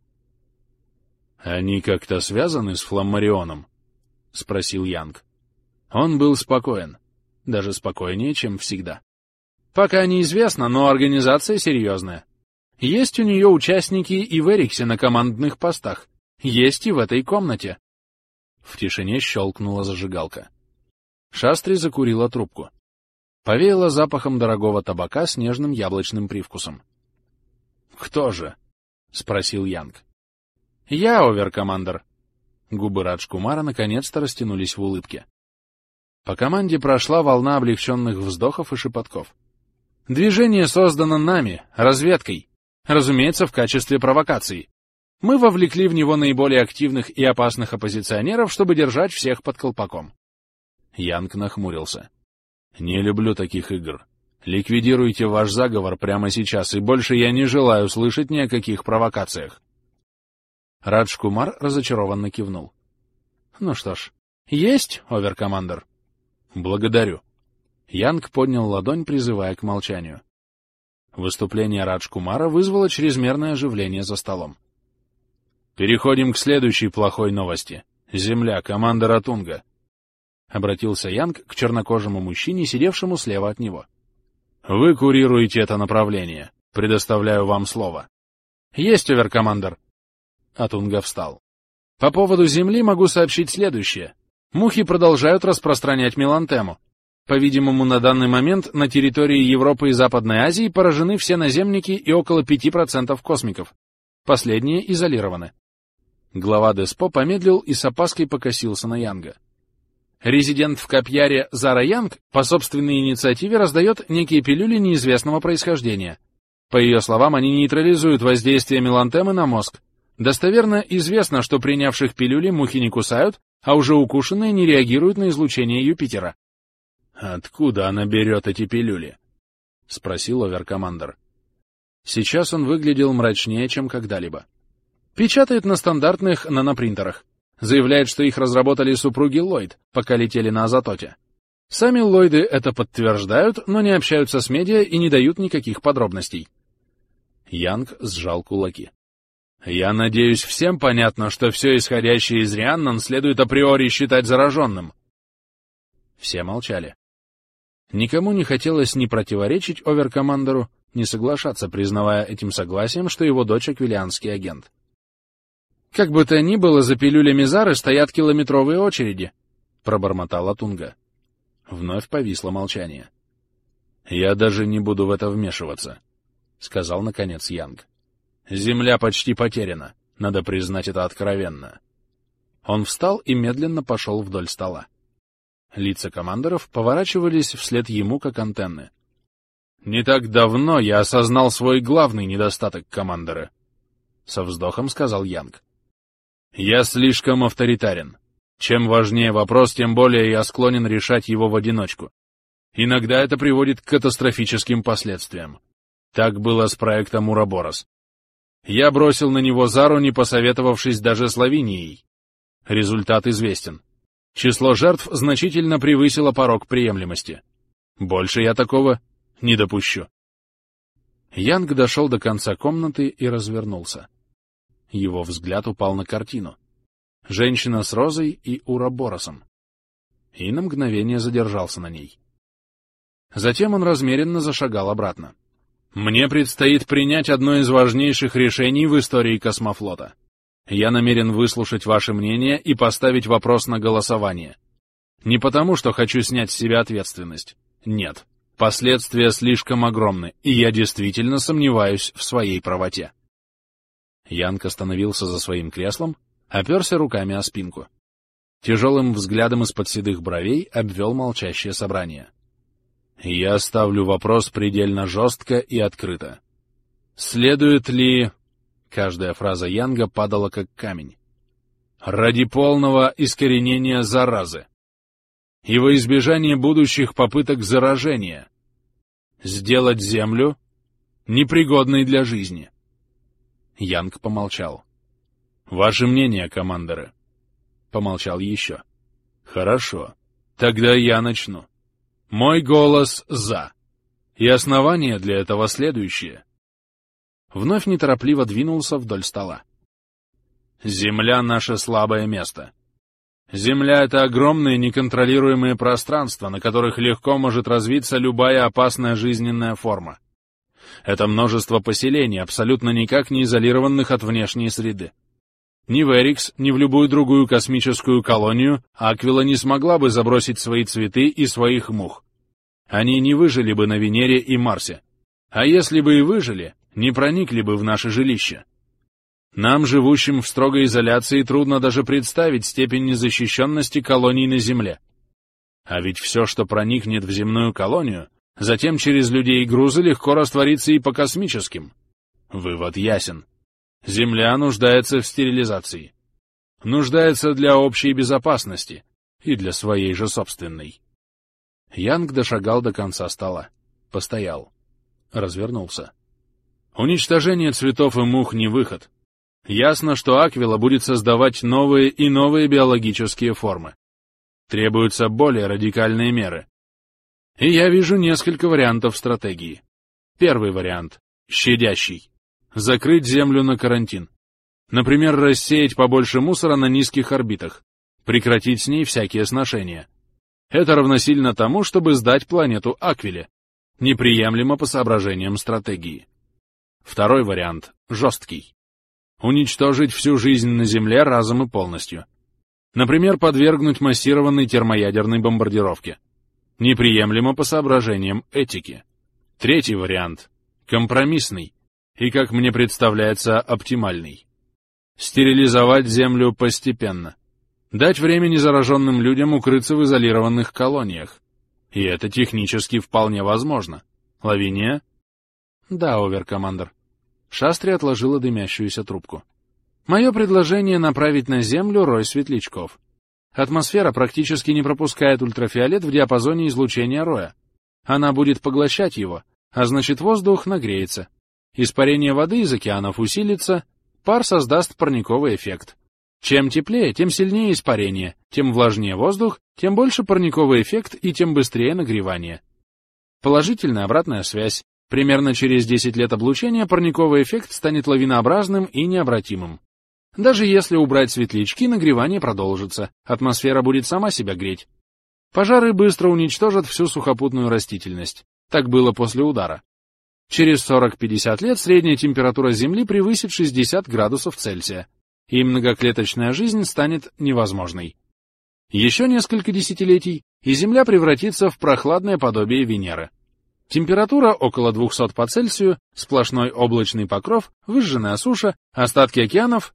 «Они как-то связаны с Фламмарионом?» — спросил Янг. Он был спокоен, даже спокойнее, чем всегда. «Пока неизвестно, но организация серьезная. Есть у нее участники и в Эриксе на командных постах. Есть и в этой комнате». В тишине щелкнула зажигалка. Шастри закурила трубку. Повеяло запахом дорогого табака с нежным яблочным привкусом. «Кто же?» — спросил Янг. «Я, оверкомандер». Губы Радж Кумара наконец-то растянулись в улыбке. По команде прошла волна облегченных вздохов и шепотков. «Движение создано нами, разведкой, разумеется, в качестве провокации. Мы вовлекли в него наиболее активных и опасных оппозиционеров, чтобы держать всех под колпаком». Янг нахмурился. «Не люблю таких игр. Ликвидируйте ваш заговор прямо сейчас, и больше я не желаю слышать ни о каких провокациях». Радж Кумар разочарованно кивнул. «Ну что ж, есть, оверкомандер?» «Благодарю». Янг поднял ладонь, призывая к молчанию. Выступление Радж Кумара вызвало чрезмерное оживление за столом. «Переходим к следующей плохой новости. Земля, команда Ратунга», — обратился Янг к чернокожему мужчине, сидевшему слева от него. «Вы курируете это направление. Предоставляю вам слово». «Есть, оверкомандер». Атунга встал. По поводу Земли могу сообщить следующее. Мухи продолжают распространять мелантему. По-видимому, на данный момент на территории Европы и Западной Азии поражены все наземники и около 5% космиков. Последние изолированы. Глава Деспо помедлил и с опаской покосился на Янга. Резидент в Капьяре Зара Янг по собственной инициативе раздает некие пилюли неизвестного происхождения. По ее словам, они нейтрализуют воздействие мелантемы на мозг. Достоверно известно, что принявших пилюли мухи не кусают, а уже укушенные не реагируют на излучение Юпитера. «Откуда она берет эти пилюли?» — спросил оверкомандер. Сейчас он выглядел мрачнее, чем когда-либо. Печатает на стандартных нанопринтерах. Заявляет, что их разработали супруги Ллойд, пока летели на Азатоте. Сами Ллойды это подтверждают, но не общаются с медиа и не дают никаких подробностей. Янг сжал кулаки. «Я надеюсь, всем понятно, что все исходящее из Рианнан следует априори считать зараженным». Все молчали. Никому не хотелось ни противоречить оверкомандеру, ни соглашаться, признавая этим согласием, что его дочь аквилианский агент. «Как бы то ни было, за пилюлями Зары стоят километровые очереди», — пробормотал Атунга. Вновь повисло молчание. «Я даже не буду в это вмешиваться», — сказал, наконец, Янг. «Земля почти потеряна, надо признать это откровенно». Он встал и медленно пошел вдоль стола. Лица командоров поворачивались вслед ему, как антенны. «Не так давно я осознал свой главный недостаток, командоры», — со вздохом сказал Янг. «Я слишком авторитарен. Чем важнее вопрос, тем более я склонен решать его в одиночку. Иногда это приводит к катастрофическим последствиям. Так было с проектом Ураборос. Я бросил на него Зару, не посоветовавшись даже с Лавинией. Результат известен. Число жертв значительно превысило порог приемлемости. Больше я такого не допущу». Янг дошел до конца комнаты и развернулся. Его взгляд упал на картину. Женщина с розой и Ураборосом. И на мгновение задержался на ней. Затем он размеренно зашагал обратно. «Мне предстоит принять одно из важнейших решений в истории космофлота. Я намерен выслушать ваше мнение и поставить вопрос на голосование. Не потому, что хочу снять с себя ответственность. Нет. Последствия слишком огромны, и я действительно сомневаюсь в своей правоте». Янг остановился за своим креслом, оперся руками о спинку. Тяжелым взглядом из-под седых бровей обвел молчащее собрание. «Я ставлю вопрос предельно жестко и открыто. Следует ли...» Каждая фраза Янга падала как камень. «Ради полного искоренения заразы и во избежание будущих попыток заражения сделать Землю непригодной для жизни». Янг помолчал. «Ваше мнение, командоры?» Помолчал еще. «Хорошо. Тогда я начну. Мой голос «за». И основание для этого следующее». Вновь неторопливо двинулся вдоль стола. «Земля — наше слабое место. Земля — это огромные неконтролируемые пространства, на которых легко может развиться любая опасная жизненная форма. Это множество поселений, абсолютно никак не изолированных от внешней среды. Ни в Эрикс, ни в любую другую космическую колонию Аквила не смогла бы забросить свои цветы и своих мух. Они не выжили бы на Венере и Марсе. А если бы и выжили, не проникли бы в наше жилище. Нам, живущим в строгой изоляции, трудно даже представить степень незащищенности колоний на Земле. А ведь все, что проникнет в земную колонию, затем через людей и грузы легко растворится и по космическим. Вывод ясен. Земля нуждается в стерилизации. Нуждается для общей безопасности и для своей же собственной. Янг дошагал до конца стола. Постоял. Развернулся. Уничтожение цветов и мух не выход. Ясно, что Аквила будет создавать новые и новые биологические формы. Требуются более радикальные меры. И я вижу несколько вариантов стратегии. Первый вариант — щадящий. Закрыть Землю на карантин. Например, рассеять побольше мусора на низких орбитах. Прекратить с ней всякие сношения. Это равносильно тому, чтобы сдать планету Аквиле. Неприемлемо по соображениям стратегии. Второй вариант — жесткий. Уничтожить всю жизнь на Земле разом и полностью. Например, подвергнуть массированной термоядерной бомбардировке. Неприемлемо по соображениям этики. Третий вариант — компромиссный и, как мне представляется, оптимальный. Стерилизовать Землю постепенно. Дать время незараженным людям укрыться в изолированных колониях. И это технически вполне возможно. Лавиния? Да, оверкомандер. Шастри отложила дымящуюся трубку. Мое предложение — направить на Землю рой светлячков. Атмосфера практически не пропускает ультрафиолет в диапазоне излучения роя. Она будет поглощать его, а значит воздух нагреется. Испарение воды из океанов усилится, пар создаст парниковый эффект. Чем теплее, тем сильнее испарение, тем влажнее воздух, тем больше парниковый эффект и тем быстрее нагревание. Положительная обратная связь. Примерно через 10 лет облучения парниковый эффект станет лавинообразным и необратимым. Даже если убрать светлячки, нагревание продолжится, атмосфера будет сама себя греть. Пожары быстро уничтожат всю сухопутную растительность. Так было после удара. Через 40-50 лет средняя температура Земли превысит 60 градусов Цельсия, и многоклеточная жизнь станет невозможной. Еще несколько десятилетий, и Земля превратится в прохладное подобие Венеры. Температура около 200 по Цельсию, сплошной облачный покров, выжженная суша, остатки океанов.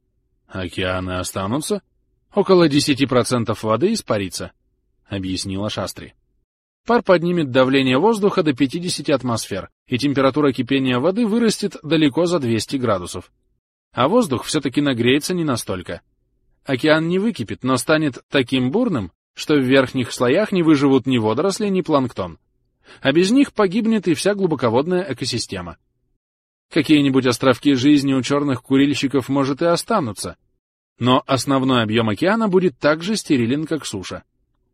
Океаны останутся? Около 10% воды испарится, объяснила Шастри. Пар поднимет давление воздуха до 50 атмосфер, и температура кипения воды вырастет далеко за 200 градусов. А воздух все-таки нагреется не настолько. Океан не выкипит, но станет таким бурным, что в верхних слоях не выживут ни водоросли, ни планктон. А без них погибнет и вся глубоководная экосистема. Какие-нибудь островки жизни у черных курильщиков, может, и останутся, но основной объем океана будет так же стерилен, как суша.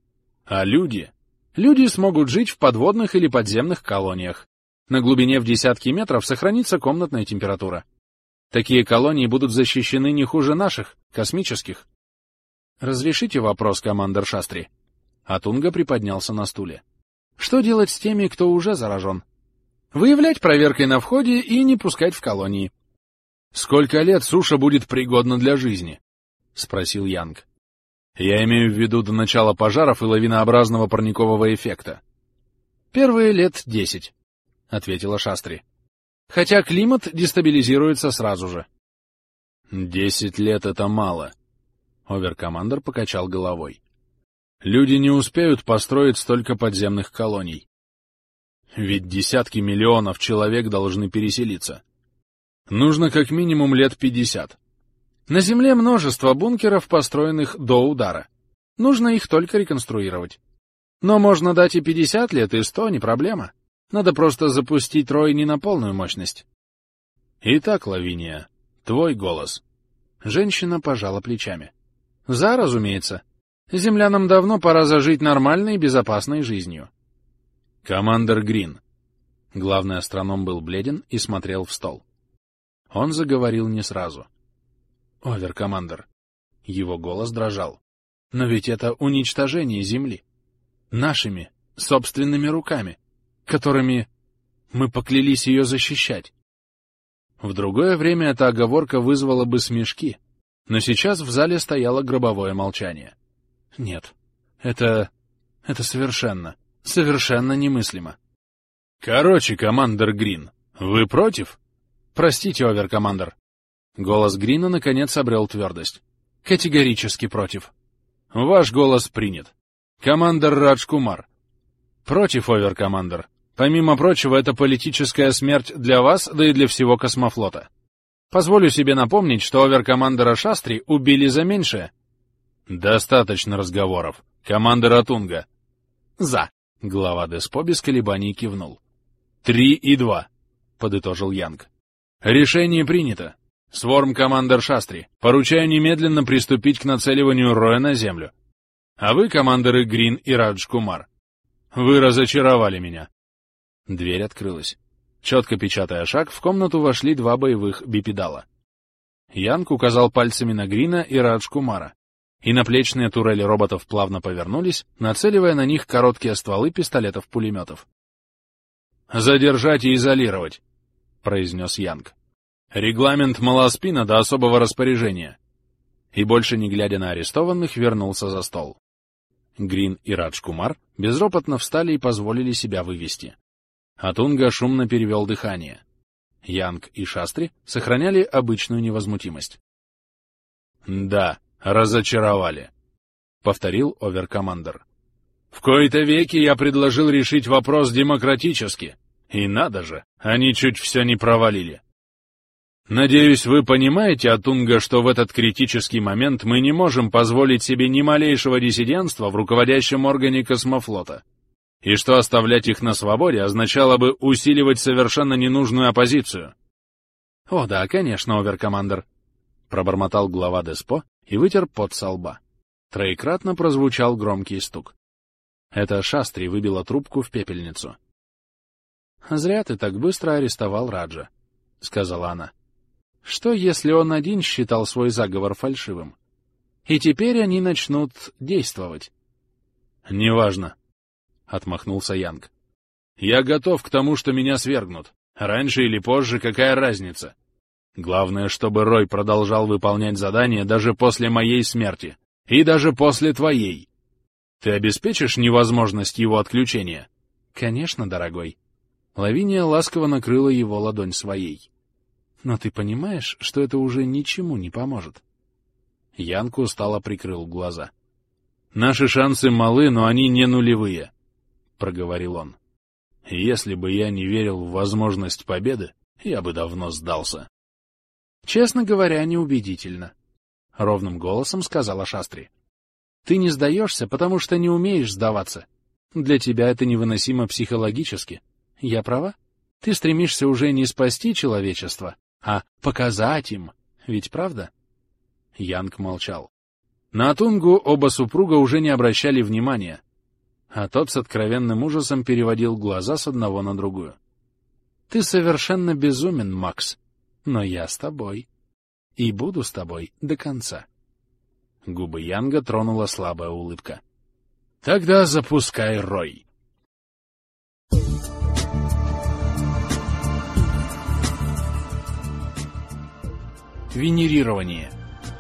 А люди? Люди смогут жить в подводных или подземных колониях. На глубине в десятки метров сохранится комнатная температура. Такие колонии будут защищены не хуже наших, космических. Разрешите вопрос, командир Шастри? Атунга приподнялся на стуле. Что делать с теми, кто уже заражен? Выявлять проверкой на входе и не пускать в колонии. Сколько лет суша будет пригодна для жизни? Спросил Янг. Я имею в виду до начала пожаров и лавинообразного парникового эффекта. Первые лет 10, ответила Шастри. Хотя климат дестабилизируется сразу же. 10 лет — это мало. Оверкомандер покачал головой. Люди не успеют построить столько подземных колоний. Ведь десятки миллионов человек должны переселиться. Нужно как минимум лет 50. На Земле множество бункеров, построенных до удара. Нужно их только реконструировать. Но можно дать и 50 лет, и 100, не проблема. Надо просто запустить рой не на полную мощность. Итак, Лавиния, твой голос. Женщина пожала плечами. За, разумеется. Землянам давно пора зажить нормальной и безопасной жизнью. Командер Грин. Главный астроном был бледен и смотрел в стол. Он заговорил не сразу. Оверкомандер. Его голос дрожал. Но ведь это уничтожение Земли. Нашими, собственными руками, которыми мы поклялись ее защищать. В другое время эта оговорка вызвала бы смешки, но сейчас в зале стояло гробовое молчание. Нет, это совершенно немыслимо. Короче, командир Грин, вы против? Простите, оверкомандер. Голос Грина наконец обрел твердость. Категорически против. Ваш голос принят. Командир Радж Кумар. Против, оверкомандер. Помимо прочего, это политическая смерть для вас, да и для всего космофлота. Позволю себе напомнить, что оверкомандера Шастри убили за меньшее. Достаточно разговоров. Командир Атунга. За. Глава Деспо без колебаний кивнул. 3 и 2, подытожил Янг. Решение принято. Сворм-командир Шастри, поручаю немедленно приступить к нацеливанию роя на Землю. А вы, командиры Грин и Радж Кумар, вы разочаровали меня. Дверь открылась. Четко печатая шаг, в комнату вошли 2 боевых бипедала. Янг указал пальцами на Грина и Радж Кумара, и наплечные турели роботов плавно повернулись, нацеливая на них короткие стволы пистолетов-пулеметов. «Задержать и изолировать», — произнес Янг. Регламент Маласпина до особого распоряжения. И больше не глядя на арестованных, вернулся за стол. Грин и Радж-Кумар безропотно встали и позволили себя вывести. Атунга шумно перевел дыхание. Янг и Шастри сохраняли обычную невозмутимость. «Да, разочаровали», — повторил оверкомандер. «В кои-то веки я предложил решить вопрос демократически. И надо же, они чуть все не провалили. Надеюсь, вы понимаете, Атунга, что в этот критический момент мы не можем позволить себе ни малейшего диссидентства в руководящем органе космофлота, и что оставлять их на свободе означало бы усиливать совершенно ненужную оппозицию». «О да, конечно, оверкомандер», — пробормотал глава Деспо и вытер пот со лба. Троекратно прозвучал громкий стук. Это Шастри выбила трубку в пепельницу. «Зря ты так быстро арестовал Раджа», — сказала она. «Что, если он один считал свой заговор фальшивым? И теперь они начнут действовать?» «Неважно», — отмахнулся Янг. «Я готов к тому, что меня свергнут. Раньше или позже, какая разница? Главное, чтобы Рой продолжал выполнять задания даже после моей смерти. И даже после твоей. Ты обеспечишь невозможность его отключения?» «Конечно, дорогой». Лавиния ласково накрыла его ладонь своей. «Но ты понимаешь, что это уже ничему не поможет?» Янг устало прикрыл глаза. «Наши шансы малы, но они не нулевые», — проговорил он. «Если бы я не верил в возможность победы, я бы давно сдался». «Честно говоря, неубедительно», — ровным голосом сказала Шастри. «Ты не сдаешься, потому что не умеешь сдаваться. Для тебя это невыносимо психологически. Я права? Ты стремишься уже не спасти человечество, а показать им. Ведь правда?» Янг молчал. На Атунгу оба супруга уже не обращали внимания, а тот с откровенным ужасом переводил глаза с одного на другую. «Ты совершенно безумен, Макс, но я с тобой. И буду с тобой до конца». Губы Янга тронула слабая улыбка. «Тогда запускай Рой». Венерирование.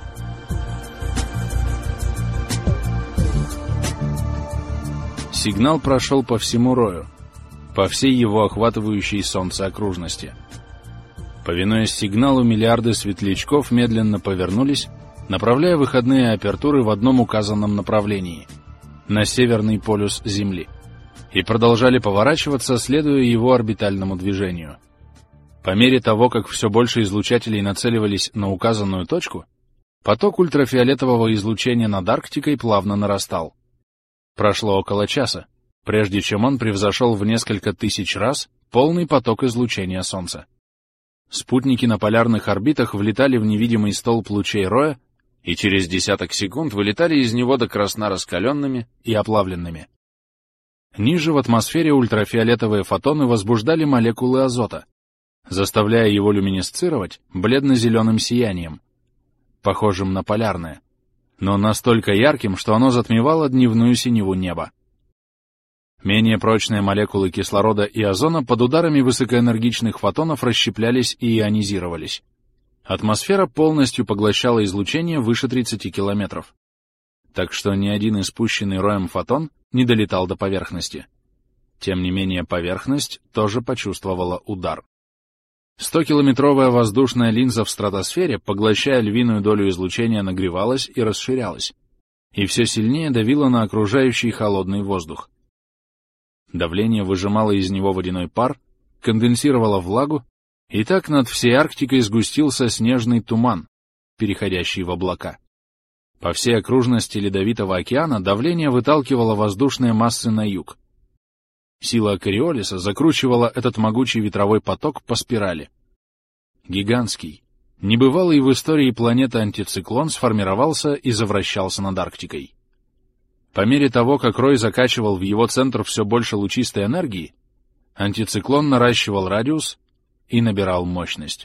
Сигнал прошел по всему Рою, по всей его охватывающей солнце окружности. Повинуясь сигналу, миллиарды светлячков медленно повернулись, направляя выходные апертуры в одном указанном направлении — на северный полюс Земли, и продолжали поворачиваться, следуя его орбитальному движению. По мере того, как все больше излучателей нацеливались на указанную точку, поток ультрафиолетового излучения над Арктикой плавно нарастал. Прошло около часа, прежде чем он превзошел в несколько тысяч раз полный поток излучения Солнца. Спутники на полярных орбитах влетали в невидимый столб лучей Роя и через десяток секунд вылетали из него до красна раскаленными и оплавленными. Ниже в атмосфере ультрафиолетовые фотоны возбуждали молекулы азота, заставляя его люминесцировать бледно-зеленым сиянием, похожим на полярное, но настолько ярким, что оно затмевало дневную синеву неба. Менее прочные молекулы кислорода и озона под ударами высокоэнергичных фотонов расщеплялись и ионизировались. Атмосфера полностью поглощала излучение выше 30 километров, так что ни один испущенный Роем фотон не долетал до поверхности. Тем не менее, поверхность тоже почувствовала удар. 100-километровая воздушная линза в стратосфере, поглощая львиную долю излучения, нагревалась и расширялась, и все сильнее давила на окружающий холодный воздух. Давление выжимало из него водяной пар, конденсировало влагу, и так над всей Арктикой сгустился снежный туман, переходящий в облака. По всей окружности Ледовитого океана давление выталкивало воздушные массы на юг. Сила Кориолиса закручивала этот могучий ветровой поток по спирали. Гигантский, небывалый в истории планеты антициклон сформировался и завращался над Арктикой. По мере того, как Рой закачивал в его центр все больше лучистой энергии, антициклон наращивал радиус и набирал мощность.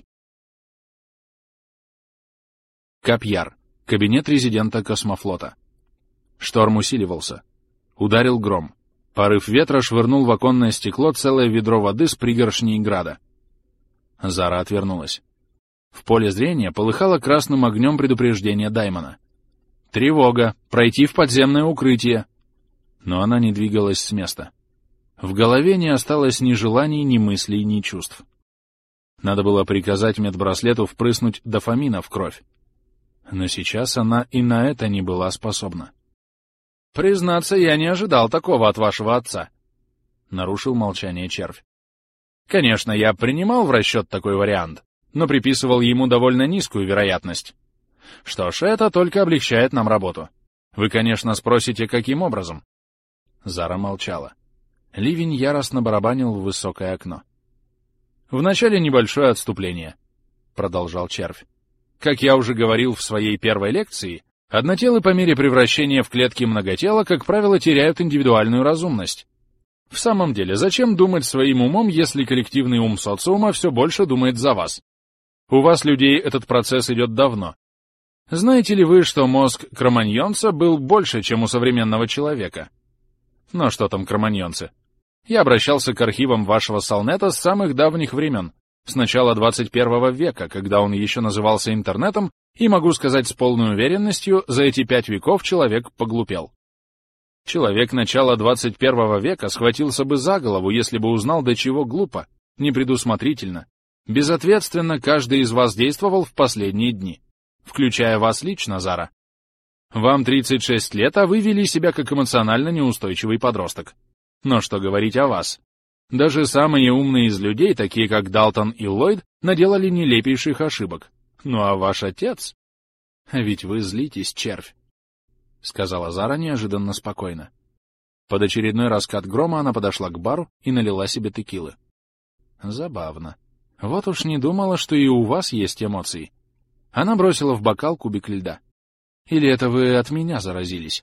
Капьяр. Кабинет резидента космофлота. Шторм усиливался. Ударил гром. Порыв ветра швырнул в оконное стекло целое ведро воды с пригоршней града. Зара отвернулась. В поле зрения полыхало красным огнем предупреждение Даймона. «Тревога! Пройти в подземное укрытие!» Но она не двигалась с места. В голове не осталось ни желаний, ни мыслей, ни чувств. Надо было приказать медбраслету впрыснуть дофамина в кровь. Но сейчас она и на это не была способна. «Признаться, я не ожидал такого от вашего отца», — нарушил молчание червь. «Конечно, я принимал в расчет такой вариант, но приписывал ему довольно низкую вероятность. Что ж, это только облегчает нам работу. Вы, конечно, спросите, каким образом?» Зара молчала. Ливень яростно барабанил в высокое окно. «Вначале небольшое отступление», — продолжал червь. «Как я уже говорил в своей первой лекции, однотелы по мере превращения в клетки многотела, как правило, теряют индивидуальную разумность. В самом деле, зачем думать своим умом, если коллективный ум социума все больше думает за вас? У вас, людей, этот процесс идет давно. Знаете ли вы, что мозг кроманьонца был больше, чем у современного человека? Но что там кроманьонцы? Я обращался к архивам вашего Салнета с самых давних времен, с начала 21 века, когда он еще назывался интернетом, и могу сказать с полной уверенностью, за эти 5 веков человек поглупел. Человек начала 21 века схватился бы за голову, если бы узнал, до чего глупо, непредусмотрительно, безответственно каждый из вас действовал в последние дни, включая вас лично, Зара. Вам 36 лет, а вы вели себя как эмоционально неустойчивый подросток. Но что говорить о вас? Даже самые умные из людей, такие как Далтон и Ллойд, наделали нелепейших ошибок. Ну а ваш отец? Ведь вы злитесь, червь, — сказала Зара неожиданно спокойно. Под очередной раскат грома она подошла к бару и налила себе текилы. Забавно. Вот уж не думала, что и у вас есть эмоции. Она бросила в бокал кубик льда. Или это вы от меня заразились?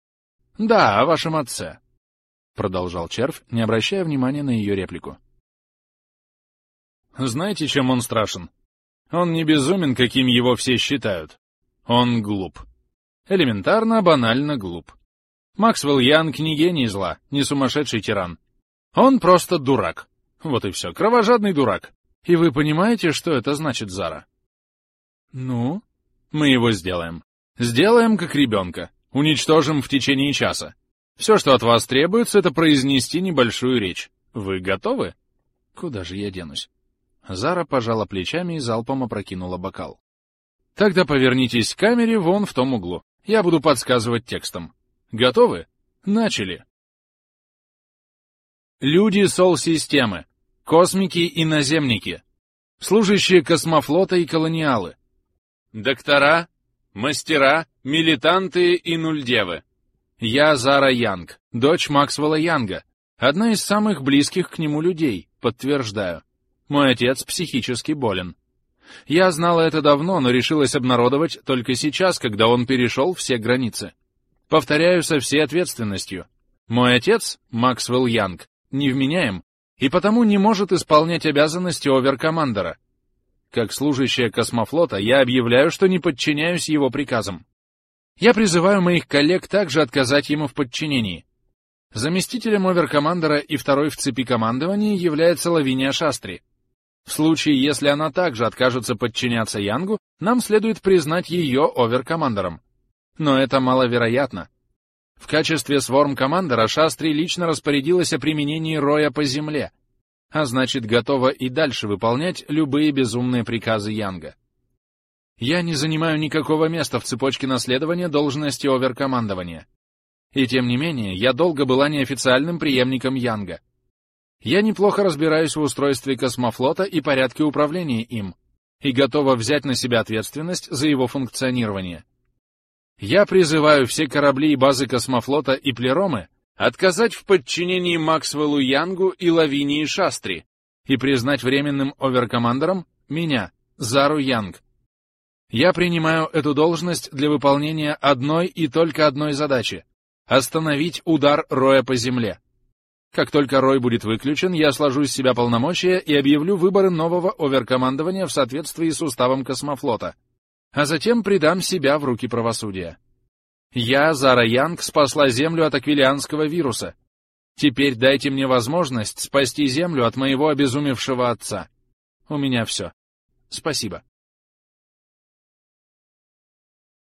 Да, о вашем отце, — продолжал червь, не обращая внимания на ее реплику. Знаете, чем он страшен? Он не безумен, каким его все считают. Он глуп. Элементарно, банально глуп. Максвелл Янг не гений зла, не сумасшедший тиран. Он просто дурак. Вот и все, кровожадный дурак. И вы понимаете, что это значит, Зара? Ну? Мы его сделаем. Сделаем, как ребенка. Уничтожим в течение часа. Все, что от вас требуется, это произнести небольшую речь. Вы готовы? Куда же я денусь? Зара пожала плечами и залпом опрокинула бокал. Тогда повернитесь к камере вон в том углу. Я буду подсказывать текстом. Готовы? Начали. Люди Сол-системы. Космики и наземники. Служащие космофлота и колониалы. Доктора, мастера, милитанты и нульдевы. Я Зара Янг, дочь Максвелла Янга, одна из самых близких к нему людей, подтверждаю. Мой отец психически болен. Я знала это давно, но решилась обнародовать только сейчас, когда он перешел все границы. Повторяю со всей ответственностью. Мой отец, Максвелл Янг, невменяем и потому не может исполнять обязанности оверкомандера. Как служащая космофлота я объявляю, что не подчиняюсь его приказам. Я призываю моих коллег также отказать ему в подчинении. Заместителем оверкомандера и второй в цепи командования является Лавиния Шастри. В случае, если она также откажется подчиняться Янгу, нам следует признать ее оверкомандером. Но это маловероятно. В качестве сворм-командера Шастри лично распорядилась о применении роя по земле, а значит, готова и дальше выполнять любые безумные приказы Янга. Я не занимаю никакого места в цепочке наследования должности оверкомандования. И тем не менее, я долго была неофициальным преемником Янга. Я неплохо разбираюсь в устройстве космофлота и порядке управления им, и готова взять на себя ответственность за его функционирование. Я призываю все корабли и базы космофлота и плеромы отказать в подчинении Максвеллу Янгу и Лавинии Шастри и признать временным оверкомандером меня, Зару Янг. Я принимаю эту должность для выполнения одной и только одной задачи — остановить удар роя по земле. Как только рой будет выключен, я сложу из себя полномочия и объявлю выборы нового оверкомандования в соответствии с уставом космофлота, а затем предам себя в руки правосудия. Я, Зара Янг, спасла Землю от аквилианского вируса. Теперь дайте мне возможность спасти Землю от моего обезумевшего отца. У меня все. Спасибо.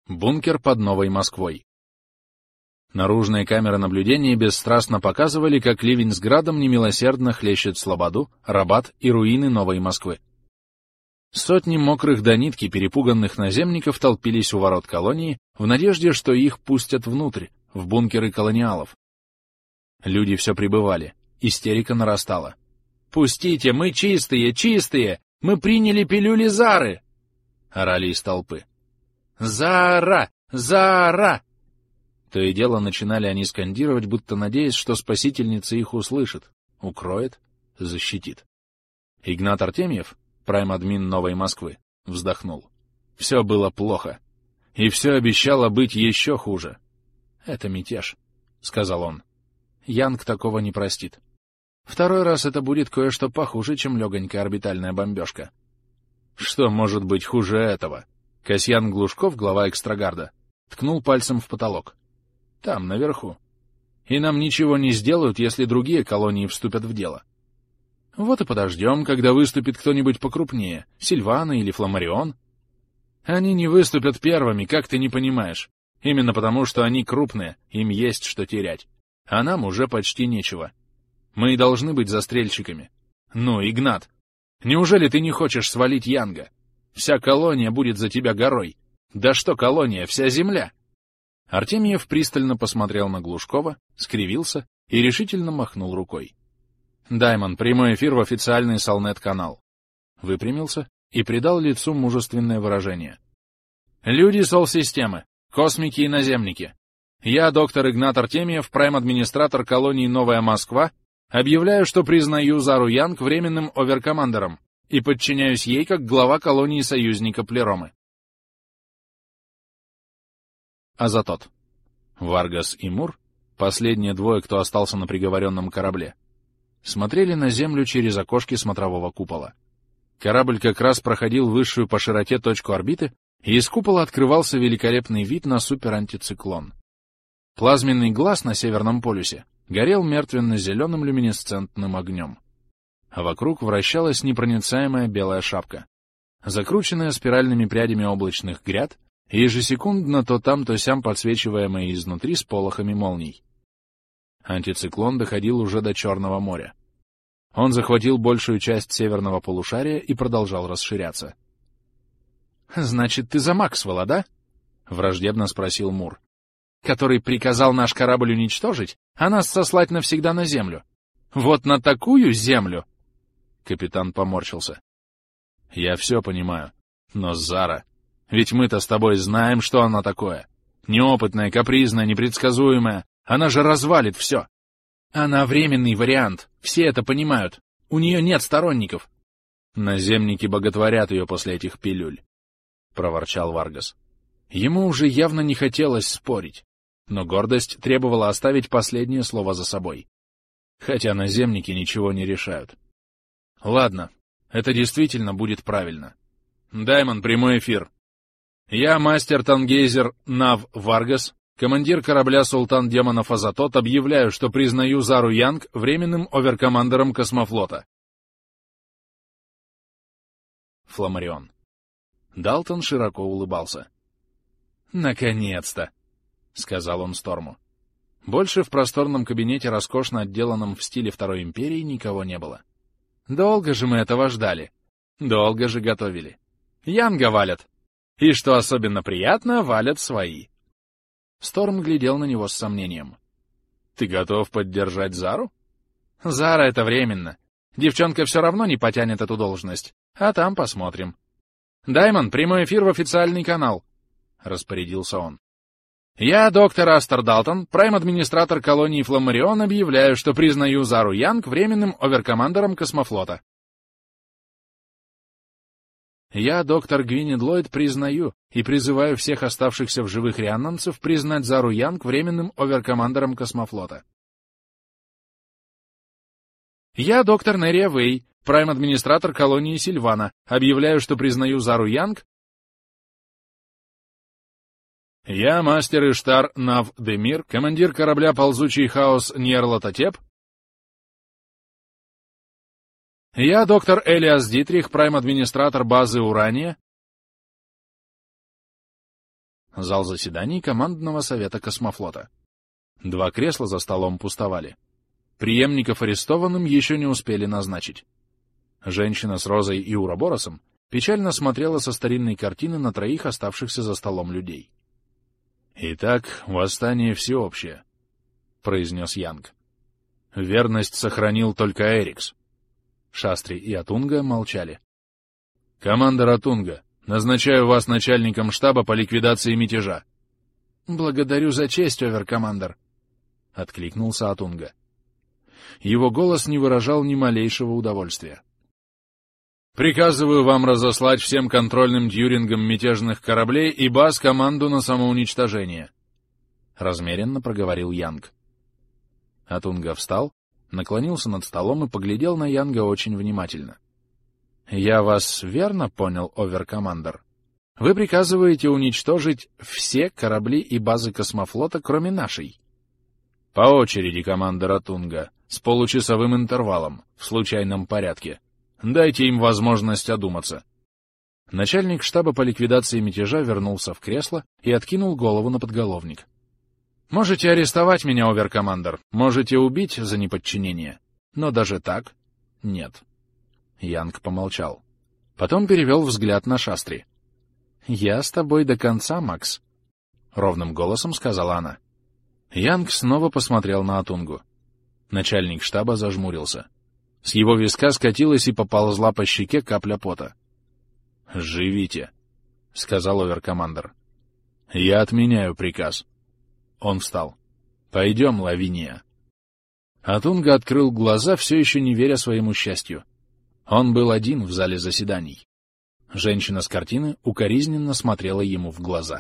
Бункер под Новой Москвой. Наружные камеры наблюдения бесстрастно показывали, как ливень с градом немилосердно хлещет Слободу, Рабат и руины Новой Москвы. Сотни мокрых до нитки перепуганных наземников толпились у ворот колонии в надежде, что их пустят внутрь, в бункеры колониалов. Люди все прибывали, истерика нарастала. «Пустите, мы чистые, чистые! Мы приняли пилюли Зары!» — орали из толпы. «Зара! Зара!» То и дело начинали они скандировать, будто надеясь, что спасительница их услышит, укроет, защитит. Игнат Артемьев, прайм-админ Новой Москвы, вздохнул. Все было плохо. И все обещало быть еще хуже. «Это мятеж», — сказал он. «Янг такого не простит. Второй раз это будет кое-что похуже, чем легонькая орбитальная бомбежка». «Что может быть хуже этого?» Касьян Глушков, глава экстрагарда, ткнул пальцем в потолок. «Там, наверху. И нам ничего не сделают, если другие колонии вступят в дело. Вот и подождем, когда выступит кто-нибудь покрупнее, Сильвана или Фламарион. Они не выступят первыми, как ты не понимаешь. Именно потому, что они крупные, им есть что терять. А нам уже почти нечего. Мы и должны быть застрельщиками. Ну, Игнат, неужели ты не хочешь свалить Янга? Вся колония будет за тебя горой. Да что колония, вся земля!» Артемьев пристально посмотрел на Глушкова, скривился и решительно махнул рукой. «Даймон, прямой эфир в официальный Солнет-канал». Выпрямился и придал лицу мужественное выражение. «Люди Сол-системы, космики и наземники. Я, доктор Игнат Артемьев, прайм-администратор колонии Новая Москва, объявляю, что признаю Зару Янг временным оверкомандером и подчиняюсь ей как глава колонии союзника Плеромы». Азатот. Варгас и Мур, последние двое, кто остался на приговоренном корабле, смотрели на Землю через окошки смотрового купола. Корабль как раз проходил высшую по широте точку орбиты, и из купола открывался великолепный вид на суперантициклон. Плазменный глаз на Северном полюсе горел мертвенно-зеленым люминесцентным огнем. А вокруг вращалась непроницаемая белая шапка, закрученная спиральными прядями облачных гряд, и ежесекундно то там, то сям подсвечиваемая изнутри сполохами молний. Антициклон доходил уже до Черного моря. Он захватил большую часть северного полушария и продолжал расширяться. «Значит, ты за Максвелла, да?» — враждебно спросил Мур. «Который приказал наш корабль уничтожить, а нас сослать навсегда на Землю. Вот на такую Землю!» Капитан поморщился. «Я все понимаю. Но Зара... Ведь мы-то с тобой знаем, что она такое. Неопытная, капризная, непредсказуемая. Она же развалит все. Она временный вариант. Все это понимают. У нее нет сторонников. Наземники боготворят ее после этих пилюль, — проворчал Варгас. Ему уже явно не хотелось спорить, но гордость требовала оставить последнее слово за собой. Хотя наземники ничего не решают. Ладно, это действительно будет правильно. Даймон, прямой эфир. Я, мастер Тангейзер Нав Варгас, командир корабля «Султан демонов Азатот», объявляю, что признаю Зару Янг временным оверкомандером космофлота. Фламарион. Далтон широко улыбался. «Наконец-то!» — сказал он Сторму. Больше в просторном кабинете, роскошно отделанном в стиле Второй империи, никого не было. «Долго же мы этого ждали. Долго же готовили. Янга валят. И, что особенно приятно, валят свои». Сторм глядел на него с сомнением. «Ты готов поддержать Зару?» «Зара — это временно. Девчонка все равно не потянет эту должность. А там посмотрим». «Даймон, прямой эфир в официальный канал», — распорядился он. «Я, доктор Астер Далтон, прайм-администратор колонии Фламарион, объявляю, что признаю Зару Янг временным оверкомандером космофлота». «Я, доктор Гвинет Ллойд, признаю и призываю всех оставшихся в живых рианнанцев признать Зару Янг временным оверкомандером космофлота». «Я, доктор Нерия Вэй, прайм-администратор колонии Сильвана, объявляю, что признаю Зару Янг». «Я, мастер Иштар Нав Демир, командир корабля «Ползучий хаос» Ньерлототеп». «Я, доктор Элиас Дитрих, прайм-администратор базы Урания». Зал заседаний командного совета космофлота. 2 кресла за столом пустовали. Преемников арестованным еще не успели назначить. Женщина с Розой и Уроборосом печально смотрела со старинной картины на 3 оставшихся за столом людей. «Итак, восстание всеобщее», — произнес Янг. «Верность сохранил только Эрикс». Шастри и Атунга молчали. «Командор Атунга, назначаю вас начальником штаба по ликвидации мятежа». «Благодарю за честь, оверкомандер», — откликнулся Атунга. Его голос не выражал ни малейшего удовольствия. «Приказываю вам разослать всем контрольным тьюрингам мятежных кораблей и баз команду на самоуничтожение», — размеренно проговорил Янг. Атунга встал, наклонился над столом и поглядел на Янга очень внимательно. «Я вас верно понял, оверкомандер? Вы приказываете уничтожить все корабли и базы космофлота, кроме нашей?» «По очереди, командор Атунга, с получасовым интервалом, в случайном порядке. Дайте им возможность одуматься». Начальник штаба по ликвидации мятежа вернулся в кресло и откинул голову на подголовник. «Можете арестовать меня, оверкомандер, можете убить за неподчинение, но даже так нет». Янг помолчал. Потом перевел взгляд на Шастри. «Я с тобой до конца, Макс», — ровным голосом сказала она. Янг снова посмотрел на Атунгу. Начальник штаба зажмурился. С его виска скатилась и поползла по щеке капля пота. «Живите», — сказал оверкомандер. «Я отменяю приказ». Он встал. «Пойдем, Лавиния». Атунга открыл глаза, все еще не веря своему счастью. Он был один в зале заседаний. Женщина с картины укоризненно смотрела ему в глаза.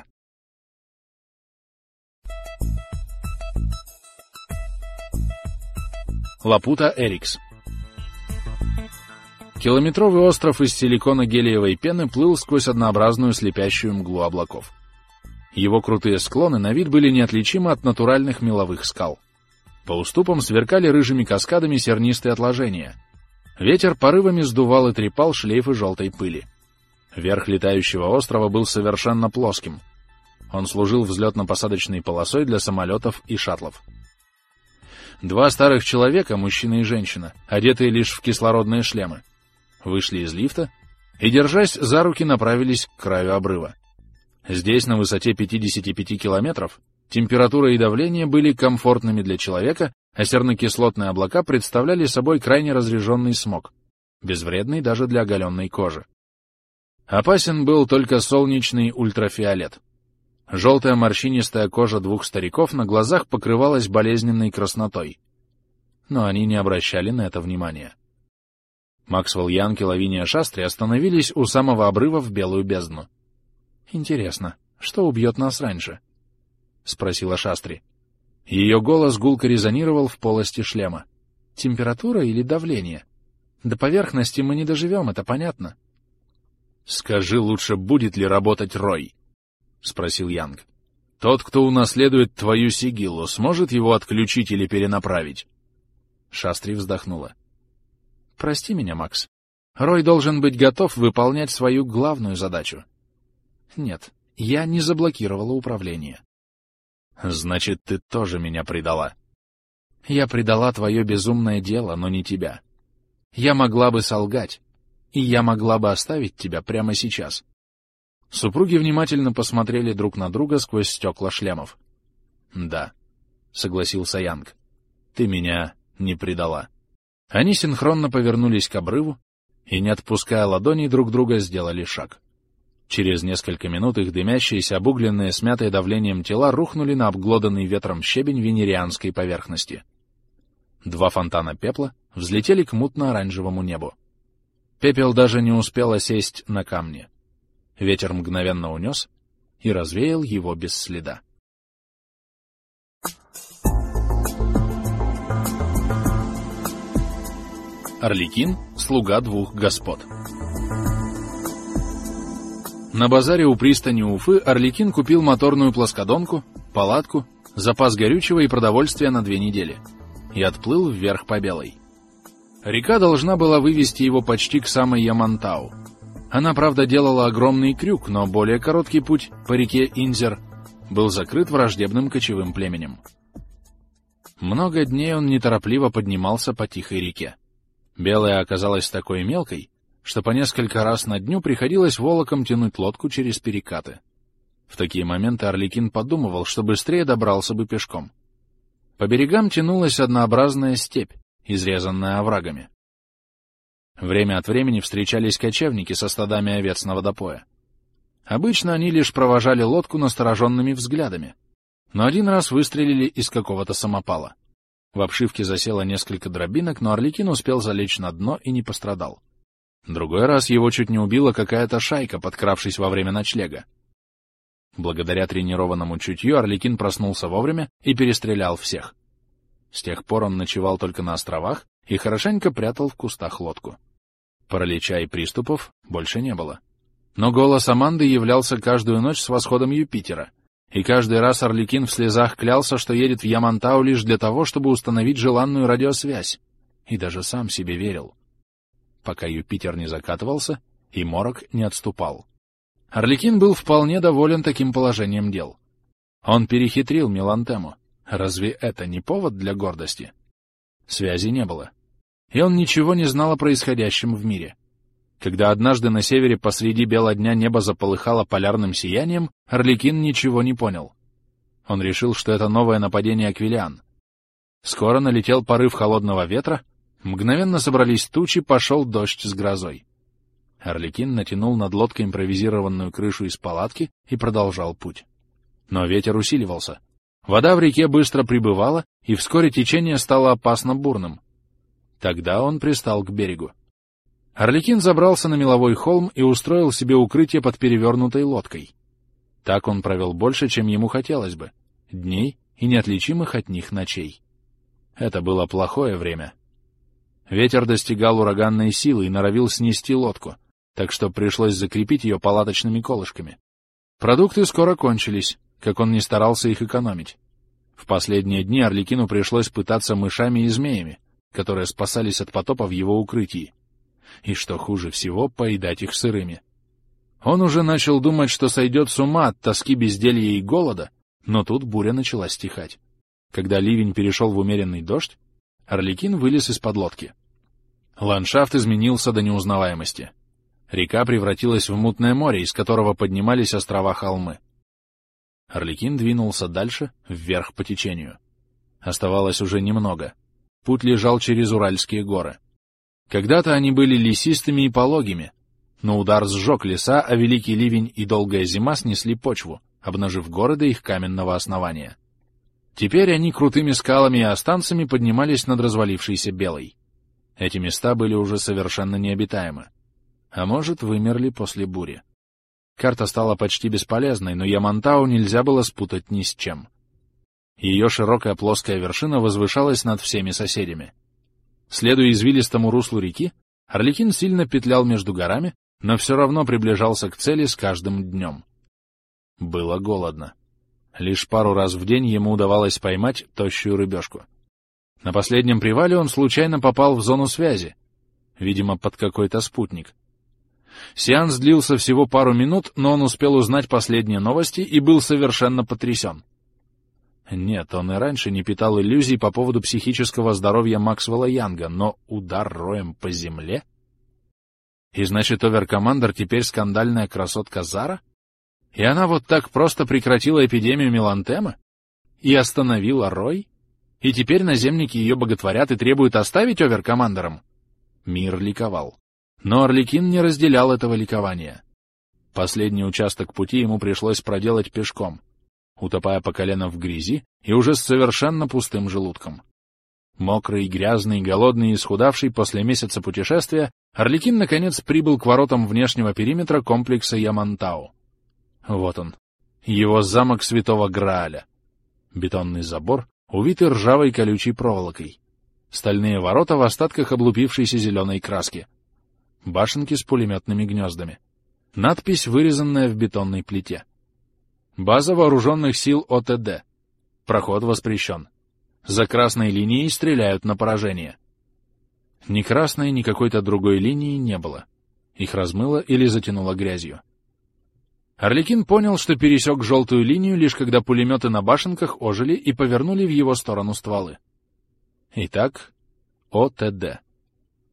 Лапута Эрикс. Километровый остров из силикона-гелиевой пены плыл сквозь однообразную слепящую мглу облаков. Его крутые склоны на вид были неотличимы от натуральных меловых скал. По уступам сверкали рыжими каскадами сернистые отложения. Ветер порывами сдувал и трепал шлейфы желтой пыли. Верх летающего острова был совершенно плоским. Он служил взлетно-посадочной полосой для самолетов и шаттлов. 2 старых человека, мужчина и женщина, одетые лишь в кислородные шлемы, вышли из лифта и, держась за руки, направились к краю обрыва. Здесь, на высоте 55 километров, температура и давление были комфортными для человека, а сернокислотные облака представляли собой крайне разреженный смог, безвредный даже для оголенной кожи. Опасен был только солнечный ультрафиолет. Желтая морщинистая кожа 2 стариков на глазах покрывалась болезненной краснотой. Но они не обращали на это внимания. Максвелл Янг и Лавиния Шастри остановились у самого обрыва в белую бездну. «Интересно, что убьет нас раньше?» — спросила Шастри. Ее голос гулко резонировал в полости шлема. «Температура или давление? До поверхности мы не доживем, это понятно». «Скажи лучше, будет ли работать Рой?» — спросил Янг. «Тот, кто унаследует твою сигиллу, сможет его отключить или перенаправить?» Шастри вздохнула. «Прости меня, Макс. Рой должен быть готов выполнять свою главную задачу. Нет, я не заблокировала управление». «Значит, ты тоже меня предала?» «Я предала твое безумное дело, но не тебя. Я могла бы солгать, и я могла бы оставить тебя прямо сейчас». Супруги внимательно посмотрели друг на друга сквозь стекла шлемов. «Да», — согласился Янг, — «ты меня не предала». Они синхронно повернулись к обрыву и, не отпуская ладоней друг друга, сделали шаг. Через несколько минут их дымящиеся, обугленные, смятые давлением тела рухнули на обглоданный ветром щебень венерианской поверхности. 2 фонтана пепла взлетели к мутно-оранжевому небу. Пепел даже не успел осесть на камне. Ветер мгновенно унес и развеял его без следа. Арлекин — слуга 2 господ. На базаре у пристани Уфы Арлекин купил моторную плоскодонку, палатку, запас горючего и продовольствия на 2 недели и отплыл вверх по Белой. Река должна была вывести его почти к самой Ямантау. Она, правда, делала огромный крюк, но более короткий путь по реке Инзер был закрыт враждебным кочевым племенем. Много дней он неторопливо поднимался по тихой реке. Белая оказалась такой мелкой, что по несколько раз на дню приходилось волоком тянуть лодку через перекаты. В такие моменты Арлекин подумывал, что быстрее добрался бы пешком. По берегам тянулась однообразная степь, изрезанная оврагами. Время от времени встречались кочевники со стадами овец на водопое. Обычно они лишь провожали лодку настороженными взглядами, но один раз выстрелили из какого-то самопала. В обшивке засело несколько дробинок, но Арлекин успел залечь на дно и не пострадал. Другой раз его чуть не убила какая-то шайка, подкравшись во время ночлега. Благодаря тренированному чутью Арлекин проснулся вовремя и перестрелял всех. С тех пор он ночевал только на островах и хорошенько прятал в кустах лодку. Паралича и приступов больше не было. Но голос Аманды являлся каждую ночь с восходом Юпитера, и каждый раз Арлекин в слезах клялся, что едет в Ямантау лишь для того, чтобы установить желанную радиосвязь, и даже сам себе верил. Пока Юпитер не закатывался, и морок не отступал. Арлекин был вполне доволен таким положением дел. Он перехитрил Мелантему. Разве это не повод для гордости? Связи не было. И он ничего не знал о происходящем в мире. Когда однажды на севере посреди бела дня небо заполыхало полярным сиянием, Арлекин ничего не понял. Он решил, что это новое нападение аквилиан. Скоро налетел порыв холодного ветра, мгновенно собрались тучи, пошел дождь с грозой. Арлекин натянул над лодкой импровизированную крышу из палатки и продолжал путь. Но ветер усиливался. Вода в реке быстро прибывала, и вскоре течение стало опасно бурным. Тогда он пристал к берегу. Арлекин забрался на меловой холм и устроил себе укрытие под перевернутой лодкой. Так он провел больше, чем ему хотелось бы, дней и неотличимых от них ночей. Это было плохое время. Ветер достигал ураганной силы и норовил снести лодку, так что пришлось закрепить ее палаточными колышками. Продукты скоро кончились, как он не старался их экономить. В последние дни Арлекину пришлось пытаться мышами и змеями, которые спасались от потопа в его укрытии. И, что хуже всего, поедать их сырыми. Он уже начал думать, что сойдет с ума от тоски, безделья и голода, но тут буря начала стихать. Когда ливень перешел в умеренный дождь, Арлекин вылез из-под лодки. Ландшафт изменился до неузнаваемости. Река превратилась в мутное море, из которого поднимались острова-холмы. Арлекин двинулся дальше, вверх по течению. Оставалось уже немного. Путь лежал через Уральские горы. Когда-то они были лесистыми и пологими, но удар сжег леса, а великий ливень и долгая зима снесли почву, обнажив горы до их каменного основания. Теперь они крутыми скалами и останцами поднимались над развалившейся Белой. Эти места были уже совершенно необитаемы. А может, вымерли после бури. Карта стала почти бесполезной, но Ямантау нельзя было спутать ни с чем. Ее широкая плоская вершина возвышалась над всеми соседями. Следуя извилистому руслу реки, Арлекин сильно петлял между горами, но все равно приближался к цели с каждым днем. Было голодно. Лишь пару раз в день ему удавалось поймать тощую рыбешку. На последнем привале он случайно попал в зону связи, видимо, под какой-то спутник. Сеанс длился всего пару минут, но он успел узнать последние новости и был совершенно потрясен. Нет, он и раньше не питал иллюзий по поводу психического здоровья Максвелла Янга, но удар роем по земле? И значит, Оверкомандер теперь скандальная красотка Зара? И она вот так просто прекратила эпидемию Мелантемы? И остановила Рой? И теперь наземники ее боготворят и требуют оставить Оверкомандером? Мир ликовал. Но Арлекин не разделял этого ликования. Последний участок пути ему пришлось проделать пешком, утопая по колено в грязи и уже с совершенно пустым желудком. Мокрый, грязный, голодный и исхудавший после месяца путешествия, Арлекин наконец прибыл к воротам внешнего периметра комплекса Ямантау. Вот он, его замок Святого Грааля. Бетонный забор, увитый ржавой колючей проволокой. Стальные ворота в остатках облупившейся зеленой краски. Башенки с пулеметными гнездами. Надпись, вырезанная в бетонной плите. База вооруженных сил ОТД. Проход воспрещен. За красной линией стреляют на поражение. Ни красной, ни какой-то другой линии не было. Их размыло или затянуло грязью. Арлекин понял, что пересек желтую линию, лишь когда пулеметы на башенках ожили и повернули в его сторону стволы. Итак, ОТД.